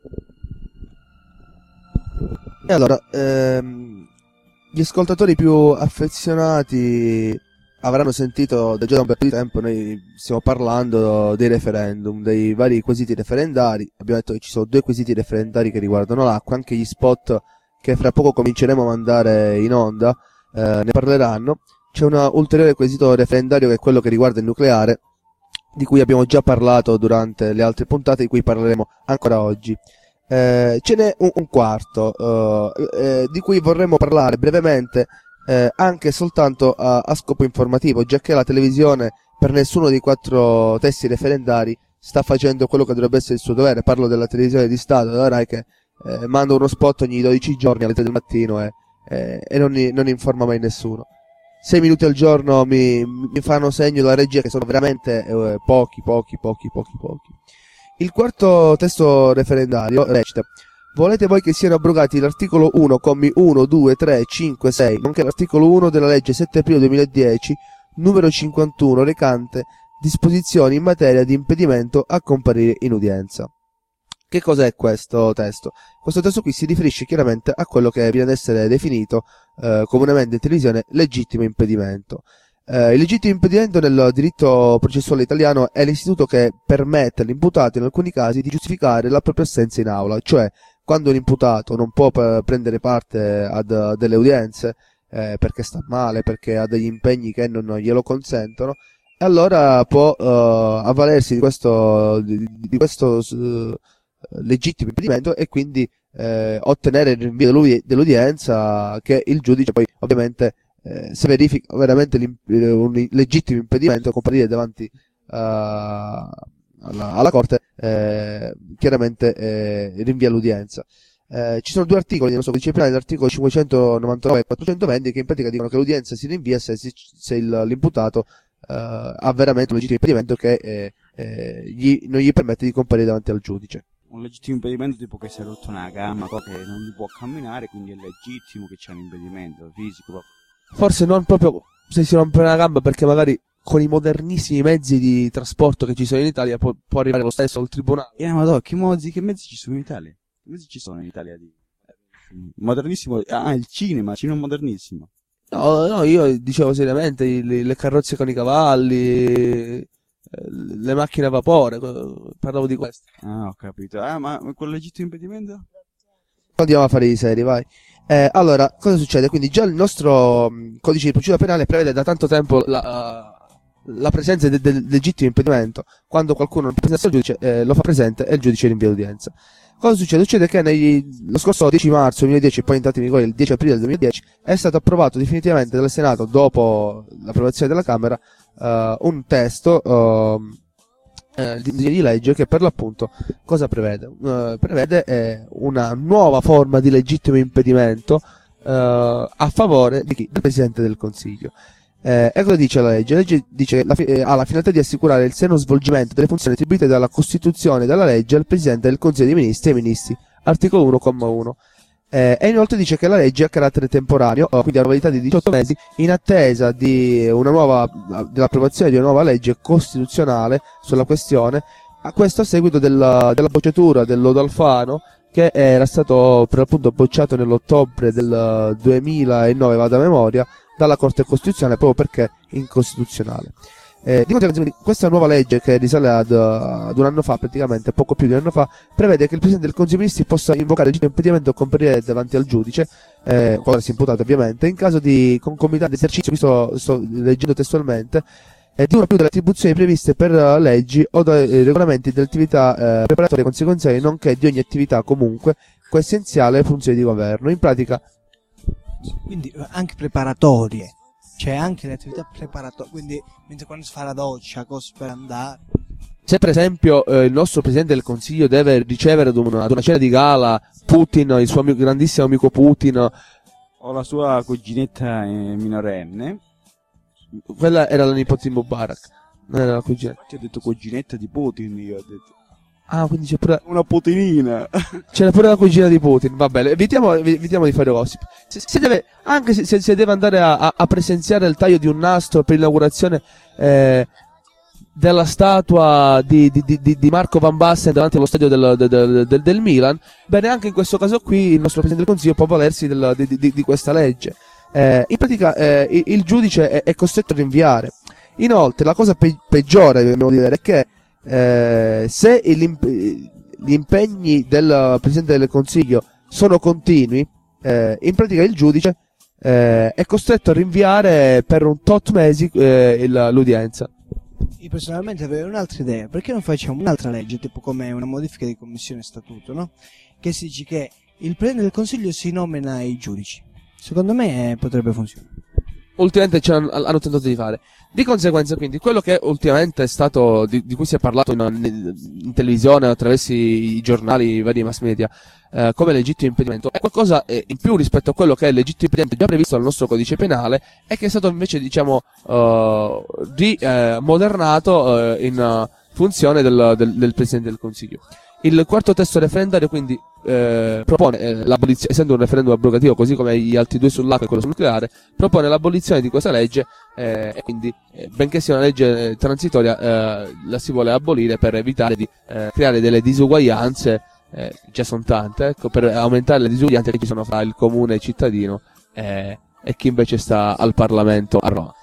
E allora, ehm, gli ascoltatori più affezionati avranno sentito da già da un bel po' di tempo, noi stiamo parlando dei referendum, dei vari quesiti referendari. Abbiamo detto che ci sono due quesiti referendari che riguardano l'acqua, anche gli spot che fra poco cominceremo a mandare in onda eh, ne parleranno. C'è un ulteriore quesito referendario che è quello che riguarda il nucleare, di cui abbiamo già parlato durante le altre puntate, di cui parleremo ancora oggi. Eh, ce n'è un, un quarto, eh, eh, di cui vorremmo parlare brevemente, eh, anche soltanto a, a scopo informativo, giacché la televisione per nessuno dei quattro testi referendari sta facendo quello che dovrebbe essere il suo dovere. Parlo della televisione di Stato, della Rai, che eh, manda uno spot ogni dodici giorni alle tre del mattino e, eh, e non, non informa mai nessuno. Sei minuti al giorno mi, mi fanno segno la regia, che sono veramente eh, pochi, pochi, pochi, pochi, pochi. Il quarto testo referendario recita: volete voi che siano abrogati l'articolo uno, commi uno, due, tre, cinque, sei, nonché l'articolo uno della legge sette aprile duemiladieci, numero cinquantuno, recante disposizioni in materia di impedimento a comparire in udienza. Che cos'è questo testo? Questo testo qui si riferisce chiaramente a quello che viene ad essere definito eh, comunemente in televisione legittimo impedimento. Eh, il legittimo impedimento nel diritto processuale italiano è l'istituto che permette all'imputato in alcuni casi di giustificare la propria assenza in aula, cioè quando un imputato non può p- prendere parte ad uh, delle udienze eh, perché sta male, perché ha degli impegni che non glielo consentono, allora può uh, avvalersi di questo, di, di questo uh, legittimo impedimento e quindi eh, ottenere il rinvio dell'udi- dell'udienza, che il giudice poi ovviamente Eh, se verifica veramente un legittimo impedimento a comparire davanti uh, alla, alla corte, eh, chiaramente eh, rinvia l'udienza. Eh, ci sono due articoli nel nostro codice penale, l'articolo cinquecentonovantanove e quattrocentoventi, che in pratica dicono che l'udienza si rinvia se, se il, l'imputato uh, ha veramente un legittimo impedimento che eh, eh, gli, non gli permette di comparire davanti al giudice. Un legittimo impedimento tipo che si è rotto una gamba, che non può camminare, quindi è legittimo che c'è un impedimento fisico proprio. Forse non proprio se si rompe una gamba, perché magari con i modernissimi mezzi di trasporto che ci sono in Italia può, può arrivare lo stesso al tribunale. Eh, ma no, che mezzi, che mezzi ci sono in Italia? Che mezzi ci sono in Italia? Di... modernissimo, ah, il cinema, il cinema modernissimo. No, no, io dicevo seriamente, le, le carrozze con i cavalli, le macchine a vapore, parlavo di questo. Ah, ho capito. Ah, ma quel legittimo impedimento? Andiamo a fare i seri, vai. Eh, allora, cosa succede? Quindi già il nostro mh, codice di procedura penale prevede da tanto tempo la, uh, la presenza del, del legittimo impedimento. Quando qualcuno non presenta al giudice, eh, lo fa presente e il giudice rinvia l'udienza. Cosa succede? Succede che negli, lo scorso dieci marzo duemiladieci, poi entrato in vigore il dieci aprile del duemiladieci, è stato approvato definitivamente dal Senato, dopo l'approvazione della Camera, uh, un testo uh, eh, di, di legge che per l'appunto cosa prevede? Uh, prevede eh, una nuova forma di legittimo impedimento uh, a favore di chi? Del Presidente del Consiglio. Eh, e cosa dice la legge? La legge dice che la, eh, ha la finalità di assicurare il sereno svolgimento delle funzioni attribuite dalla Costituzione e dalla legge al Presidente del Consiglio dei Ministri e ai Ministri, articolo uno, comma uno. Eh, e inoltre dice che la legge ha carattere temporaneo, quindi ha una validità di diciotto mesi, in attesa di una nuova, dell'approvazione di una nuova legge costituzionale sulla questione, a questo a seguito della, della bocciatura del lodo Alfano, che era stato per l'appunto bocciato nell'ottobre del duemilanove, vado a memoria, dalla Corte Costituzionale, proprio perché incostituzionale. Eh, di conseguenza, questa nuova legge, che risale ad, ad un anno fa, praticamente poco più di un anno fa, prevede che il Presidente del Consiglio dei Ministri possa invocare il legittimo impedimento a comparire davanti al giudice, eh, quando si è imputato ovviamente, in caso di concomitante esercizio, qui sto, sto leggendo testualmente, eh, di una o più delle attribuzioni previste per uh, leggi o dai regolamenti delle attività eh, preparatorie e conseguenziali, nonché di ogni attività comunque coessenziale alle funzioni di governo. In pratica, quindi anche preparatorie, c'è anche le attività preparatorie, quindi mentre quando si fa la doccia, cose per andare. Se per esempio eh, il nostro Presidente del Consiglio deve ricevere ad una, ad una cena di gala Putin, il suo amico, grandissimo amico Putin, o la sua cuginetta eh, minorenne, quella era la nipote di Mubarak, non era la cuginetta. Ti ho detto cuginetta di Putin, io ho detto. Ah, quindi c'è pure una putinina. C'era pure la cugina di Putin. Va bene, evitiamo, evitiamo di fare gossip. Se, se deve, anche se, se, se deve andare a, a, a presenziare il taglio di un nastro per l'inaugurazione eh, della statua di, di, di, di Marco Van Basten davanti allo stadio del, del, del, del, del Milan, bene, anche in questo caso qui il nostro Presidente del Consiglio può valersi del, di, di, di questa legge. Eh, in pratica eh, il, il giudice è, è costretto a rinviare. Inoltre la cosa pe- peggiore, dobbiamo dire, è che Eh, se gli impegni del Presidente del Consiglio sono continui, eh, in pratica il giudice eh, è costretto a rinviare per un tot mesi eh, il, l'udienza. Io personalmente avevo un'altra idea, perché non facciamo un'altra legge, tipo come una modifica di commissione statuto, no? che si dice che il Presidente del Consiglio si nomina i giudici. Secondo me eh, potrebbe funzionare. Ultimamente ce l'hanno, hanno tentato di fare. Di conseguenza, quindi, quello che ultimamente è stato, di, di cui si è parlato in, in televisione, attraverso i giornali, i vari mass media, eh, come legittimo impedimento, è qualcosa eh, in più rispetto a quello che è il legittimo impedimento già previsto dal nostro codice penale e che è stato invece, diciamo, uh, rimodernato uh, in uh, funzione del, del, del Presidente del Consiglio. Il quarto testo referendario, quindi, eh, propone eh, l'abolizione, essendo un referendum abrogativo così come gli altri due sull'acqua e quello sul nucleare, propone l'abolizione di questa legge eh, e quindi, eh, benché sia una legge transitoria, eh, la si vuole abolire per evitare di eh, creare delle disuguaglianze, eh, già sono tante, ecco, per aumentare le disuguaglianze che ci sono fra il comune cittadino eh, e chi invece sta al Parlamento a Roma.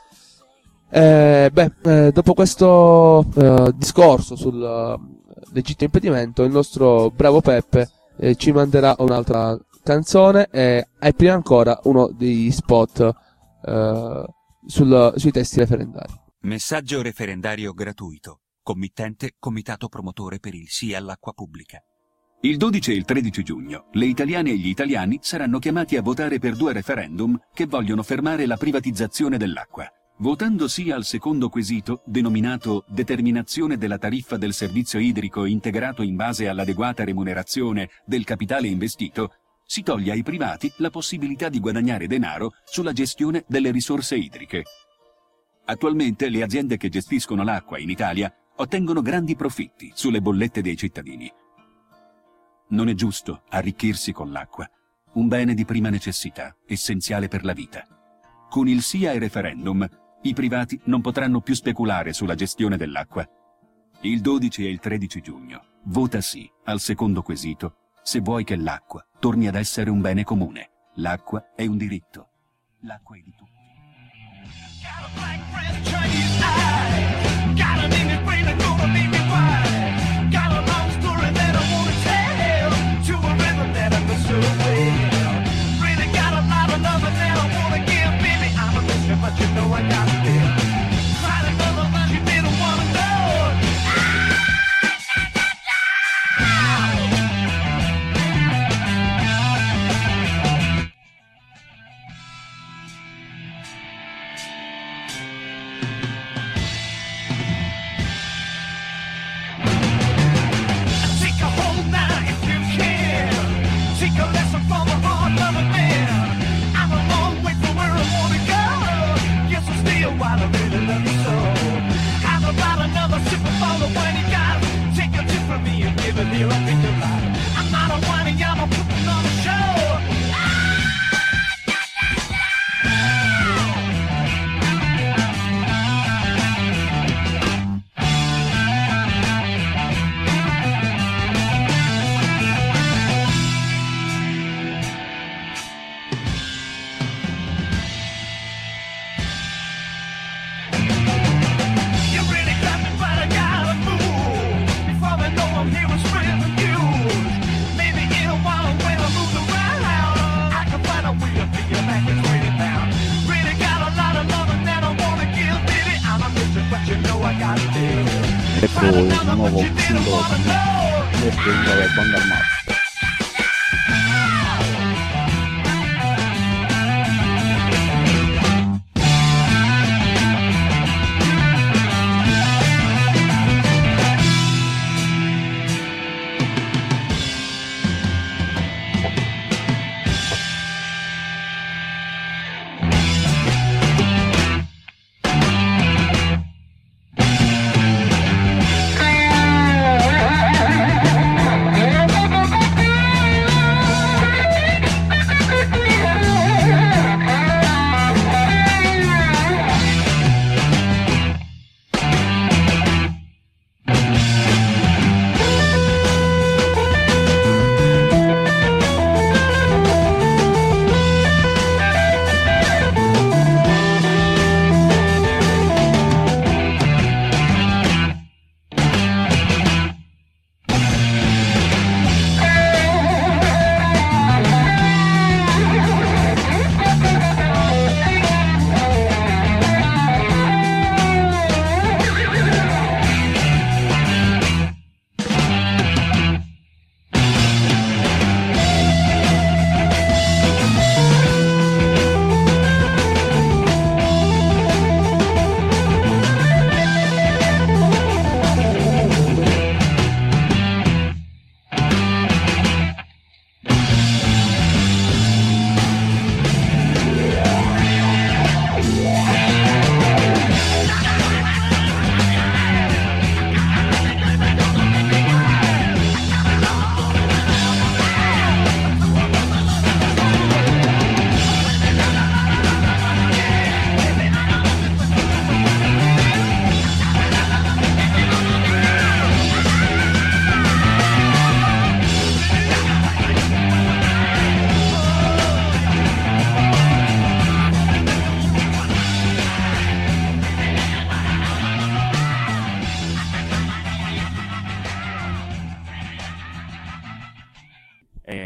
Eh, beh, eh, dopo questo eh, discorso sul uh, legittimo impedimento, il nostro bravo Peppe eh, ci manderà un'altra canzone e, e prima ancora uno degli spot eh, sul, sui testi referendari. Messaggio referendario gratuito. Committente Comitato Promotore per il Sì all'Acqua Pubblica. Il dodici e il tredici giugno le italiane e gli italiani saranno chiamati a votare per due referendum che vogliono fermare la privatizzazione dell'acqua. Votando sì al secondo quesito, denominato determinazione della tariffa del servizio idrico integrato in base all'adeguata remunerazione del capitale investito, si toglie ai privati la possibilità di guadagnare denaro sulla gestione delle risorse idriche. Attualmente le aziende che gestiscono l'acqua in Italia ottengono grandi profitti sulle bollette dei cittadini. Non è giusto arricchirsi con l'acqua, un bene di prima necessità, essenziale per la vita. Con il sì ai referendum, i privati non potranno più speculare sulla gestione dell'acqua. Il dodici e il tredici giugno, vota sì al secondo quesito se vuoi che l'acqua torni ad essere un bene comune. L'acqua è un diritto. L'acqua è di tutti. But you know I gotta live. Find another one you didn't wanna know. Take a hold now if you can. Take a lesson from the heart of a man. I'm a long way from where I wanna go. While I really love you so, how about another sip of all the wine you got? Take a tip from me and give it here up in your life. I'm not a whining, I'm a putting on a show. Ecco il nuovo singolo del film Quando al Mars. Thank you.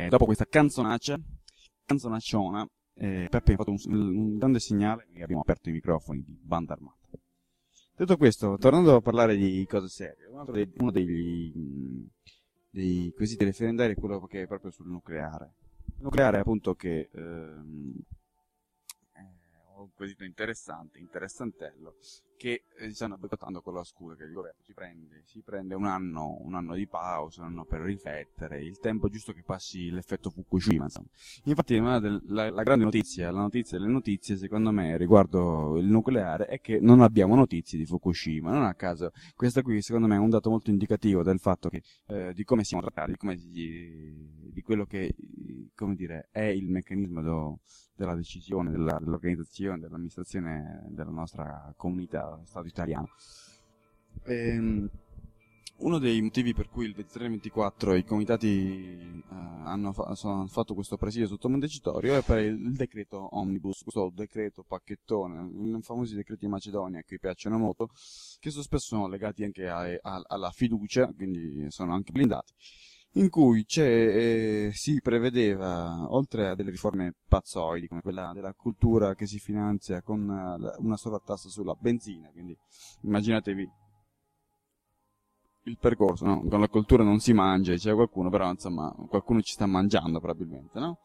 dopo questa canzonaccia, canzonacciona, eh, Peppe mi ha fatto un, un grande segnale e abbiamo aperto i microfoni di Banda Armata. Detto questo, tornando a parlare di cose serie, un altro dei, uno degli, dei quesiti referendari è quello che è proprio sul nucleare. Il nucleare è appunto che ehm, è un quesito interessante, interessantello, che eh, stanno boicottando con la scusa che il governo si prende, si prende un anno, un anno di pausa, un anno per riflettere, il tempo giusto che passi l'effetto Fukushima, insomma. Infatti una del, la, la grande notizia, la notizia delle notizie, secondo me, riguardo il nucleare, è che non abbiamo notizie di Fukushima. Non a caso, questo qui, secondo me, è un dato molto indicativo del fatto che, eh, di come siamo trattati, di, come si, di quello che, come dire, è il meccanismo do, della decisione, della, dell'organizzazione, dell'amministrazione della nostra comunità, Stato italiano. Ehm, uno dei motivi per cui il ventitré e ventiquattro i comitati eh, hanno, fa- sono, hanno fatto questo presidio sotto Montecitorio è per il, il decreto Omnibus, questo decreto pacchettone, i famosi decreti Macedonia che piacciono molto, che sono spesso sono legati anche a, a, alla fiducia, quindi sono anche blindati, in cui c'è, eh, si prevedeva, oltre a delle riforme pazzoidi, come quella della cultura che si finanzia con uh, una sovrattassa sulla benzina, quindi immaginatevi il percorso, no? Con la cultura non si mangia, diceva qualcuno, però insomma qualcuno ci sta mangiando probabilmente, no?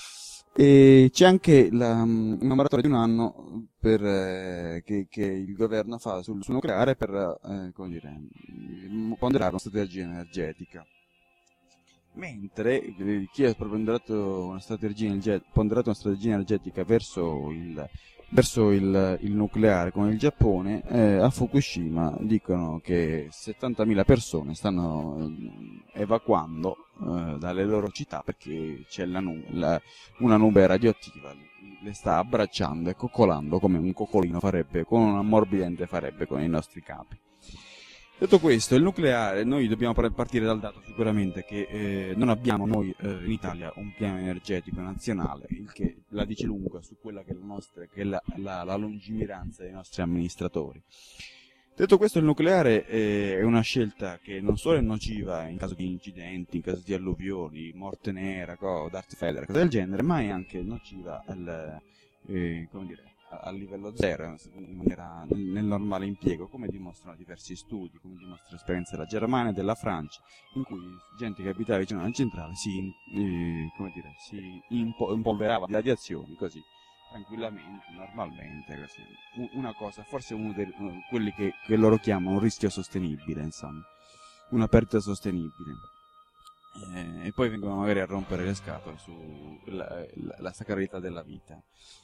E c'è anche la, una moratoria di un anno per, eh, che, che il governo fa sul, sul nucleare per eh, come dire, ponderare una strategia energetica. Mentre chi ha ponderato una strategia, ponderato una strategia energetica verso il, verso il, il nucleare, come il Giappone, eh, a Fukushima dicono che settantamila persone stanno evacuando eh, dalle loro città perché c'è la nu- la, una nube radioattiva, le sta abbracciando e coccolando come un coccolino farebbe, con un ammorbidente farebbe con i nostri capi. Detto questo, il nucleare, noi dobbiamo partire dal dato sicuramente che eh, non abbiamo noi eh, in Italia un piano energetico nazionale, il che la dice lunga su quella che è la, nostra, che è la, la, la lungimiranza dei nostri amministratori. Detto questo, il nucleare eh, è una scelta che non solo è nociva in caso di incidenti, in caso di alluvioni, morte nera, co, Darth Vader, cose del genere, ma è anche nociva al, eh, come dire, a livello zero, in maniera, nel normale impiego, come dimostrano diversi studi, come dimostra l'esperienza della Germania e della Francia, in cui gente che abitava vicino alla centrale si, eh, come dire, si impo- impolverava di radiazioni così, tranquillamente, normalmente, così. Una cosa, forse uno di quelli che, che loro chiamano un rischio sostenibile, insomma, una perdita sostenibile. Eh, e poi vengono magari a rompere le scatole sulla la, la sacralità della vita.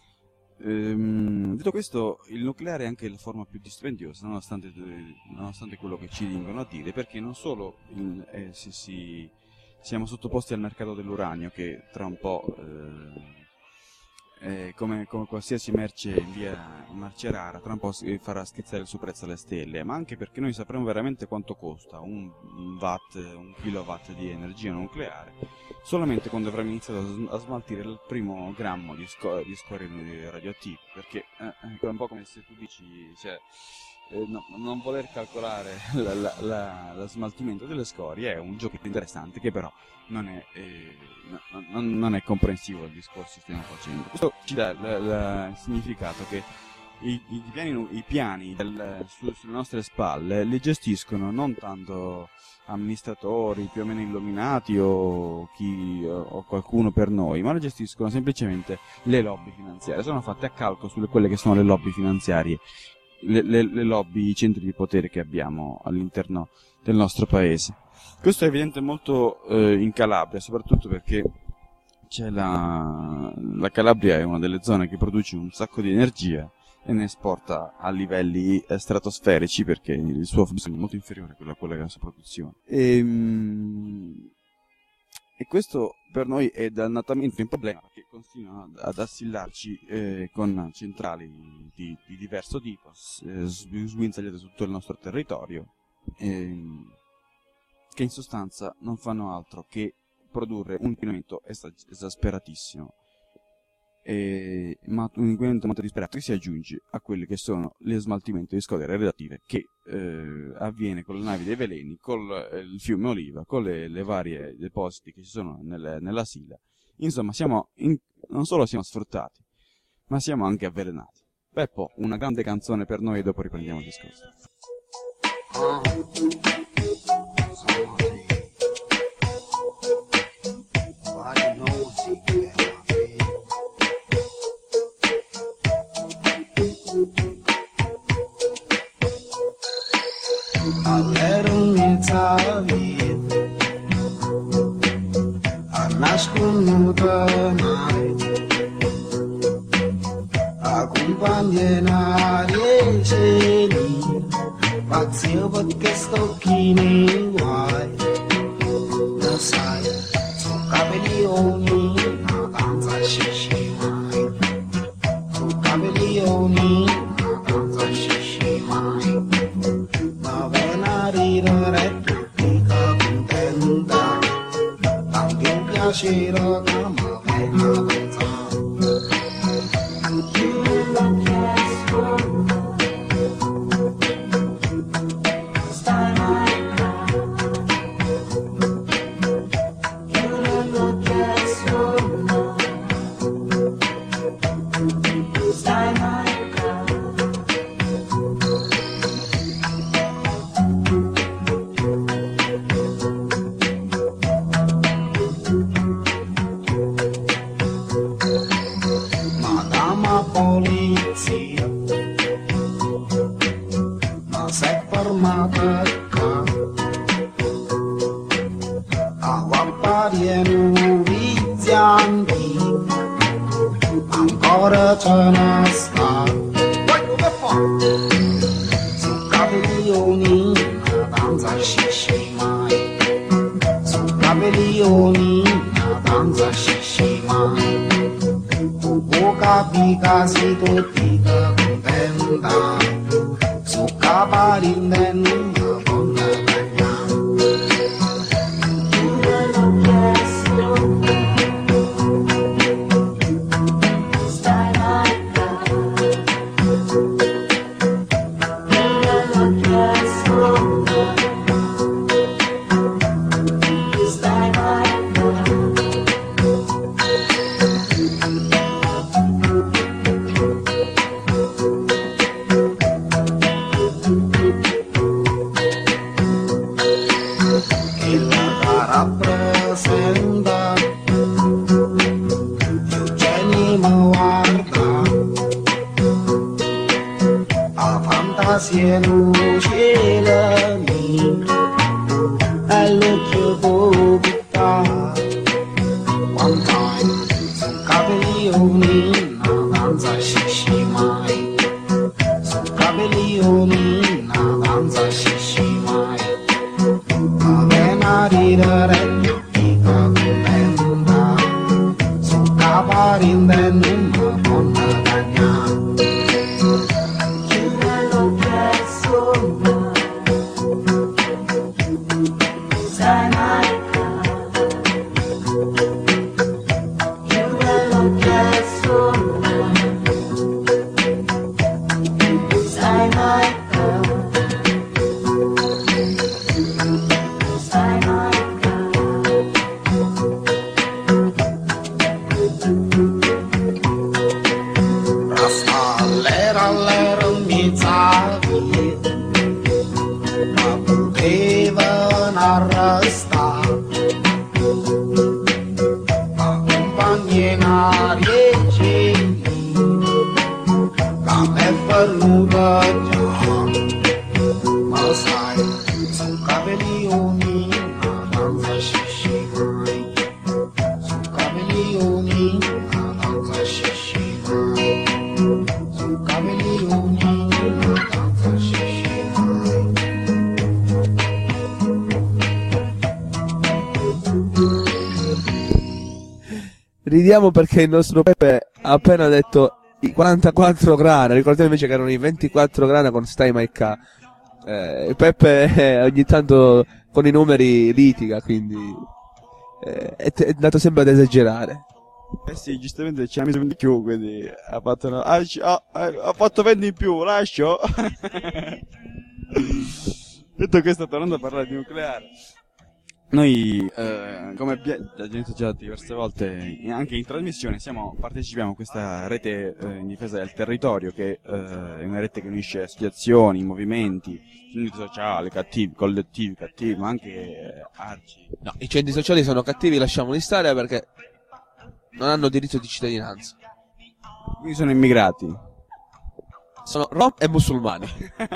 Ehm, detto questo, il nucleare è anche la forma più dispendiosa, nonostante, nonostante quello che ci vengono a dire, perché non solo il, eh, si, si, siamo sottoposti al mercato dell'uranio, che tra un po', eh, eh, come, come qualsiasi merce in via merce rara, tra un po' si farà schizzare il suo prezzo alle stelle, ma anche perché noi sapremo veramente quanto costa un, un watt, un kilowatt di energia nucleare, solamente quando avremo iniziato a smaltire il primo grammo di, sco- di scorie radioattive, perché eh, è un po' come se tu dici, cioè, eh, no, non voler calcolare la, la, la, lo smaltimento delle scorie è un gioco interessante che però non è, eh, no, non, non è comprensivo del discorso che stiamo facendo. Questo ci dà la, la, il significato che i, i piani, i piani del, su, sulle nostre spalle li gestiscono non tanto amministratori più o meno illuminati o chi o qualcuno per noi, ma le gestiscono semplicemente le lobby finanziarie. Sono fatte a calco sulle quelle che sono le lobby finanziarie, le, le, le lobby, i centri di potere che abbiamo all'interno del nostro paese. Questo è evidente molto eh, in Calabria, soprattutto perché c'è la, la Calabria è una delle zone che produce un sacco di energia e ne esporta a livelli eh, stratosferici, perché il suo fabbisogno è molto inferiore a quello, a quello della sua produzione. E, e questo per noi è dannatamente un problema, perché continuano ad assillarci eh, con centrali di, di diverso tipo, eh, sguinzagliate su tutto il nostro territorio, eh, che in sostanza non fanno altro che produrre un inquinamento esasperatissimo. e ma un inquinamento molto disperato che si aggiunge a quelli che sono lo smaltimento di scorie radioattive che eh, avviene con le navi dei veleni, con eh, il fiume Oliva, con le, le varie depositi che ci sono nel, nella Sila. Insomma, siamo in, non solo siamo sfruttati, ma siamo anche avvelenati. Peppo, una grande canzone per noi e dopo riprendiamo il discorso. Accompagnerai cieli, pazio perché sto chini guai. Lo sai, su capellioni, una danza scisci mai. Su capellioni, una danza scisci mai. Ma venare tutti contenta, anche un piacere che mi venga pensare. Polizia, ma sei fermata qua, a guappare vizianti, ancora ce ne sta. Su capellioni, una danza scisci mai, su capellioni, una danza scisci mai. Capica si tutti contenta, su caparinde una donna cagna. Stai mai stai mai rappresenta Eugeni mi guarda a fantasia lucida e l'occhio copita one time su capellioni una danza scisci mai su capellioni una danza scisci mai ma vena ridere caparinde una donna cagna. Chiudelo presso sai mai chiudelo presso sai mai sai mai all'era all'era mi zavi ma potevano arrestare accompagnare cieli che m'è venuta già ma sai su capellioni una danza scisci mai su capellioni una danza scisci mai su capellioni una danza scisci mai. Ridiamo perché il nostro Peppe ha appena detto i quarantaquattro grana, ricordiamo invece che erano i ventiquattro grana con Stai Mai Ca. Eh, Peppe eh, ogni tanto con i numeri litiga, quindi eh, è, è andato sempre ad esagerare. Eh sì, giustamente ci ha messo di più, quindi ha fatto una... ah, ci- ah, eh, ha fatto venti in più, lascio. Detto questo, tornando a parlare di nucleare, noi, eh, come abbiamo già detto già diverse volte, anche in trasmissione, siamo, partecipiamo a questa rete eh, in difesa del territorio, che eh, è una rete che unisce associazioni, movimenti, centri sociali, cattivi, collettivi, cattivi, ma anche eh, arci. No, i centri sociali sono cattivi, lasciamoli stare perché non hanno diritto di cittadinanza. Quindi sono immigrati. Sono rom e musulmani.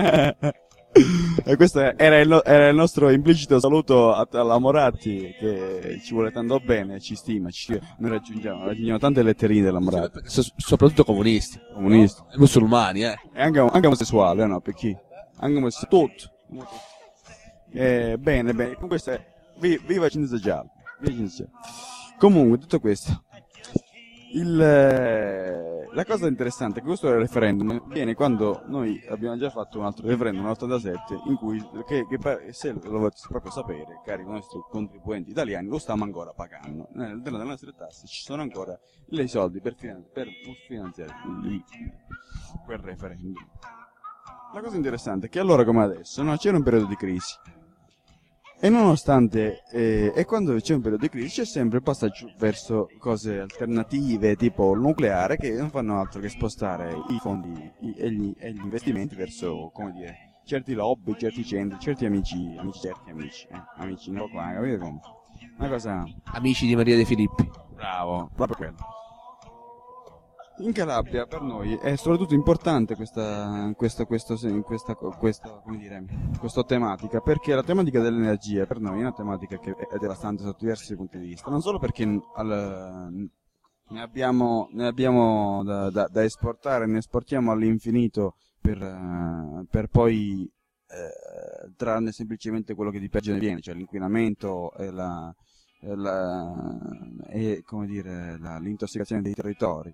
E questo era il, no- era il nostro implicito saluto a- alla Moratti, che ci vuole tanto bene, ci stima, ci stima. Noi raggiungiamo, raggiungiamo tante letterine della Moratti. So- soprattutto comunisti. Comunisti. No? E musulmani, eh. E anche, anche omosessuali, eh, no? Per chi? Anche omosessuali, tutto. Eh, bene, bene. Comunque, se, vi- viva Cinzia Giallo. Viva Cinzia Giallo. Comunque, tutto questo. Il, eh, la cosa interessante è che questo referendum viene quando noi abbiamo già fatto un altro referendum nell'ottantasette, in cui, che, che pa- se lo volete proprio sapere, cari nostri contribuenti italiani, lo stiamo ancora pagando. Nelle nostre tasse ci sono ancora i soldi per, finan- per finanziare il- quel referendum. La cosa interessante è che allora come adesso non c'era un periodo di crisi. E nonostante, eh, e quando c'è un periodo di crisi c'è sempre il passaggio verso cose alternative, tipo il nucleare, che non fanno altro che spostare i fondi i- e, gli, e gli investimenti verso, come dire, certi lobby, certi centri, certi amici, amici certi amici, eh, amici, no, qua, capite come? Una cosa... Amici di Maria De Filippi. Bravo, proprio quello. In Calabria per noi è soprattutto importante questa, questa, questo, questa, questa, come dire, questa tematica, perché la tematica dell'energia per noi è una tematica che è devastante sotto diversi punti di vista, non solo perché al, ne abbiamo, ne abbiamo da, da, da esportare, ne esportiamo all'infinito per, eh, per poi eh, trarne semplicemente quello che di peggio ne viene, cioè l'inquinamento e la, e la e, come dire, la, l'intossicazione dei territori.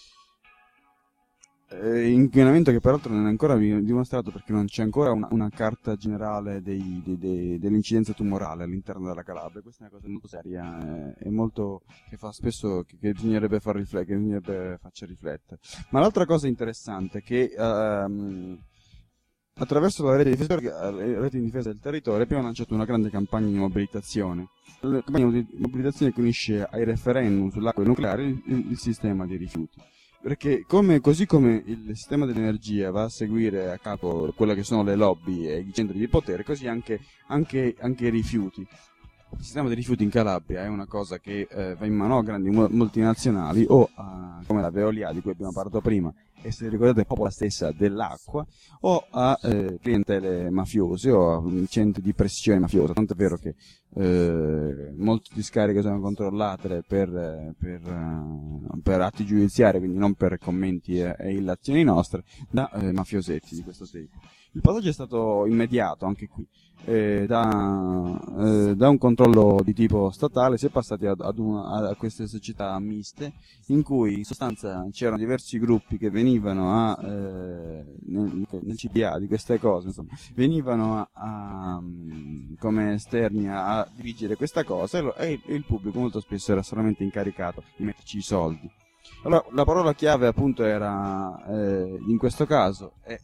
Eh, inquinamento che peraltro non è ancora dimostrato perché non c'è ancora una, una carta generale dei, dei, dei, dell'incidenza tumorale all'interno della Calabria. Questa è una cosa molto seria e molto che fa spesso che, che bisognerebbe far riflettere, che bisognerebbe farci riflettere. Ma l'altra cosa interessante è che ehm, attraverso la rete di difesa, la rete di difesa del territorio abbiamo lanciato una grande campagna di mobilitazione. La campagna di mobilitazione che unisce ai referendum sull'acqua nucleare il, il, il sistema dei rifiuti. Perché come, così come il sistema dell'energia va a seguire a capo quelle che sono le lobby e i centri di potere, così anche, anche, anche i rifiuti. Il sistema dei rifiuti in Calabria è una cosa che eh, va in mano a grandi multinazionali o a, come la Veolia di cui abbiamo parlato prima, e se ricordate è proprio la stessa dell'acqua, o a eh, clientele mafiose o a centri di pressione mafiosa. Tanto è vero che eh, molte discariche sono controllate per, per, uh, per atti giudiziari, quindi non per commenti e, e illazioni nostre, da eh, mafiosetti di questo tipo. Il passaggio è stato immediato anche qui. Eh, da, eh, da un controllo di tipo statale si è passati ad, ad una, a queste società miste, in cui in sostanza c'erano diversi gruppi che venivano a eh, nel, nel C D A di queste cose, insomma, venivano a, a come esterni a, a dirigere questa cosa, e, lo, e il pubblico molto spesso era solamente incaricato di metterci i soldi. Allora la parola chiave appunto era eh, in questo caso è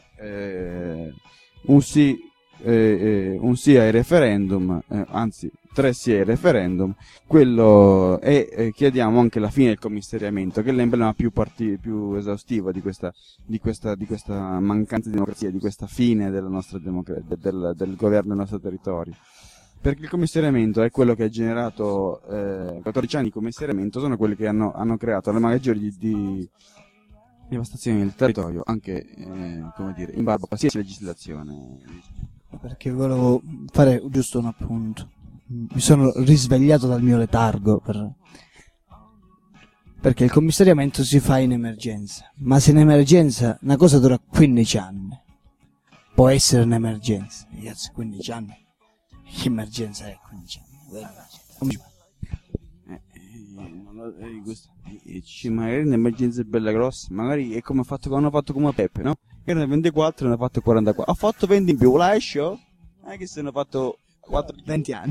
eh, un sì Eh, eh, un sì ai referendum, eh, anzi tre sì ai referendum, quello e eh, chiediamo anche la fine del commissariamento, che è l'emblema più, parti- più esaustivo di questa, di, questa, di questa mancanza di democrazia, di questa fine della nostra democrazia, del, del governo del nostro territorio. Perché il commissariamento è quello che ha generato eh, quattordici anni di commissariamento, sono quelli che hanno, hanno creato le maggiori di, di devastazioni del territorio, anche eh, come dire, in barba a qualsiasi legislazione. Perché volevo fare giusto un appunto. Mi sono risvegliato dal mio letargo per... perché il commissariamento si fa in emergenza, ma se in emergenza una cosa dura quindici anni, può essere un'emergenza. Ragazzi, quindici anni, che emergenza è quindici anni? Come ci fa? Eh, eh, non lo- eh, questo- eh, ci- magari un'emergenza bella grossa, magari è come ha fatto, hanno fatto come Peppe, no? Che erano ventiquattro e ne ha fatto quarantaquattro. Ha fatto venti in più, lascio? Non è che se ne ha fatto quattro, venti anni.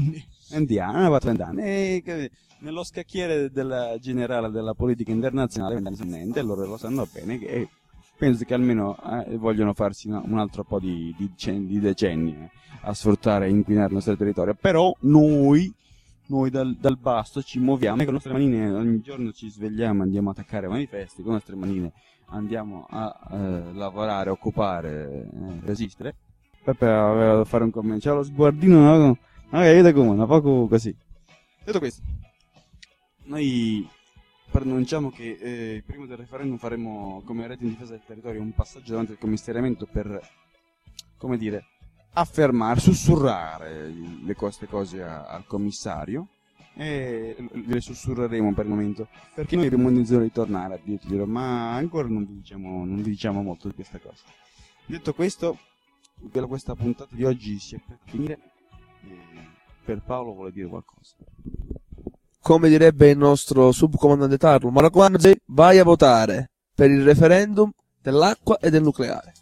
Andiamo, va trenta anni. E che- nello scacchiere del generale della politica internazionale vent'anni sono niente, loro lo sanno bene che penso che almeno eh, vogliono farsi una- un altro po' di, di, cen- di decenni eh, a sfruttare e inquinare il nostro territorio. Però noi, noi dal, dal basso ci muoviamo e con le nostre manine ogni giorno ci svegliamo, andiamo a attaccare manifesti, con le nostre manine andiamo a eh, lavorare, occupare, eh, resistere. Peppe aveva da fare un commento, c'ha lo sguardino, no? Ah, vedete come, un poco così. Detto questo, noi preannunciamo che eh, prima del referendum faremo come rete in difesa del territorio un passaggio davanti al commissariamento per, come dire, affermare, sussurrare le queste cose a- al commissario e le sussurreremo per il momento, perché noi abbiamo intenzione di tornare a dirglielo, ma ancora non vi diciamo, non vi diciamo molto di questa cosa. Detto questo, per questa puntata di oggi si è per finire. Eh, per Paolo vuole dire qualcosa. Come direbbe il nostro subcomandante Tarlo, ma raccomando, vai a votare per il referendum dell'acqua e del nucleare.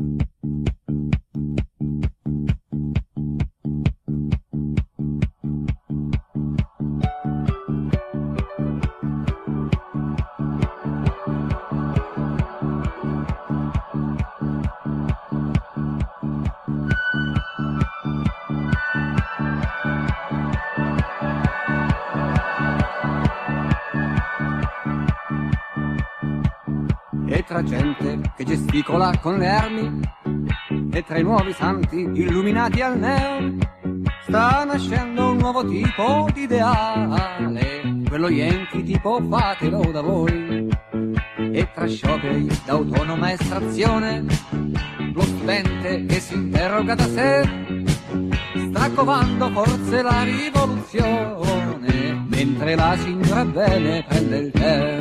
E tra gente che gesticola con le armi, e tra i nuovi santi illuminati al neon, sta nascendo un nuovo tipo di ideale, quello yankee tipo fatelo da voi. E tra scioperi d'autonoma estrazione, lo studente che si interroga da sé, sta covando forse la rivoluzione, mentre la signora bene prende il tè.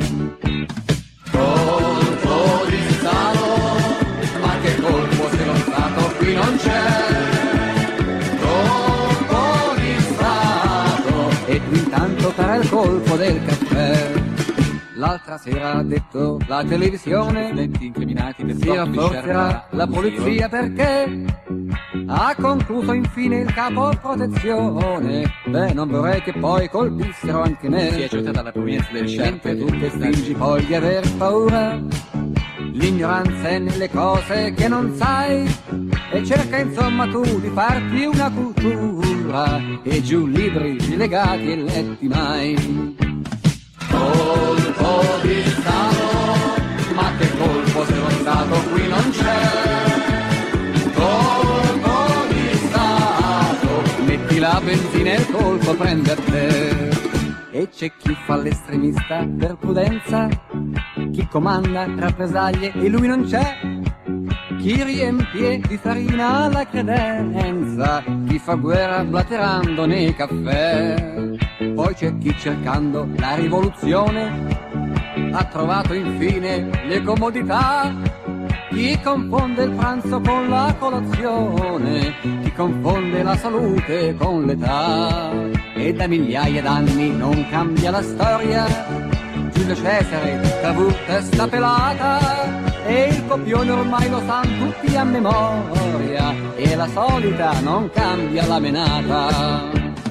Colpo di Stato, ma che colpo se lo Stato qui non c'è? Colpo di Stato, e tu intanto farà il colpo del caffè. L'altra sera ha detto la televisione, incriminati per si rafforzerà la polizia perché ha concluso infine il capo protezione. Beh, non vorrei che poi colpissero anche me. Si è giunta dalla provenienza del scienze. Tu che fingi poi di aver paura, l'ignoranza è nelle cose che non sai, e cerca insomma tu di farti una cultura, e giù libri legati e letti mai. Colpo di Stato, ma che colpo se lo Stato qui non c'è? Colpo di Stato, metti la benzina e il colpo prende a te. E c'è chi fa l'estremista per prudenza, chi comanda rappresaglie e lui non c'è, chi riempie di farina la credenza, chi fa guerra blaterando nei caffè. Poi c'è chi cercando la rivoluzione ha trovato infine le comodità, chi confonde il pranzo con la colazione, chi confonde la salute con l'età. E da migliaia d'anni non cambia la storia, Giulio Cesare, Cavour, testa pelata, e il copione ormai lo sanno tutti a memoria, e la solita non cambia la menata.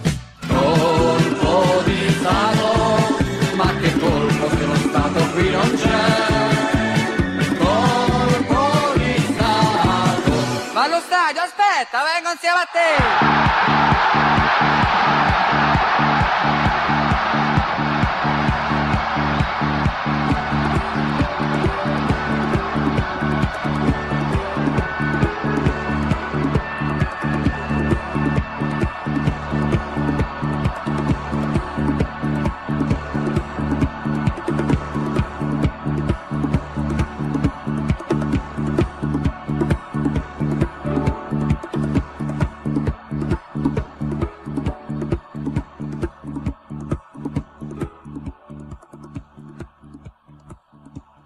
Colpo di Stato, ma che colpo se lo Stato qui non c'è? Colpo di Stato. Ma allo stadio, aspetta, vengo insieme a te!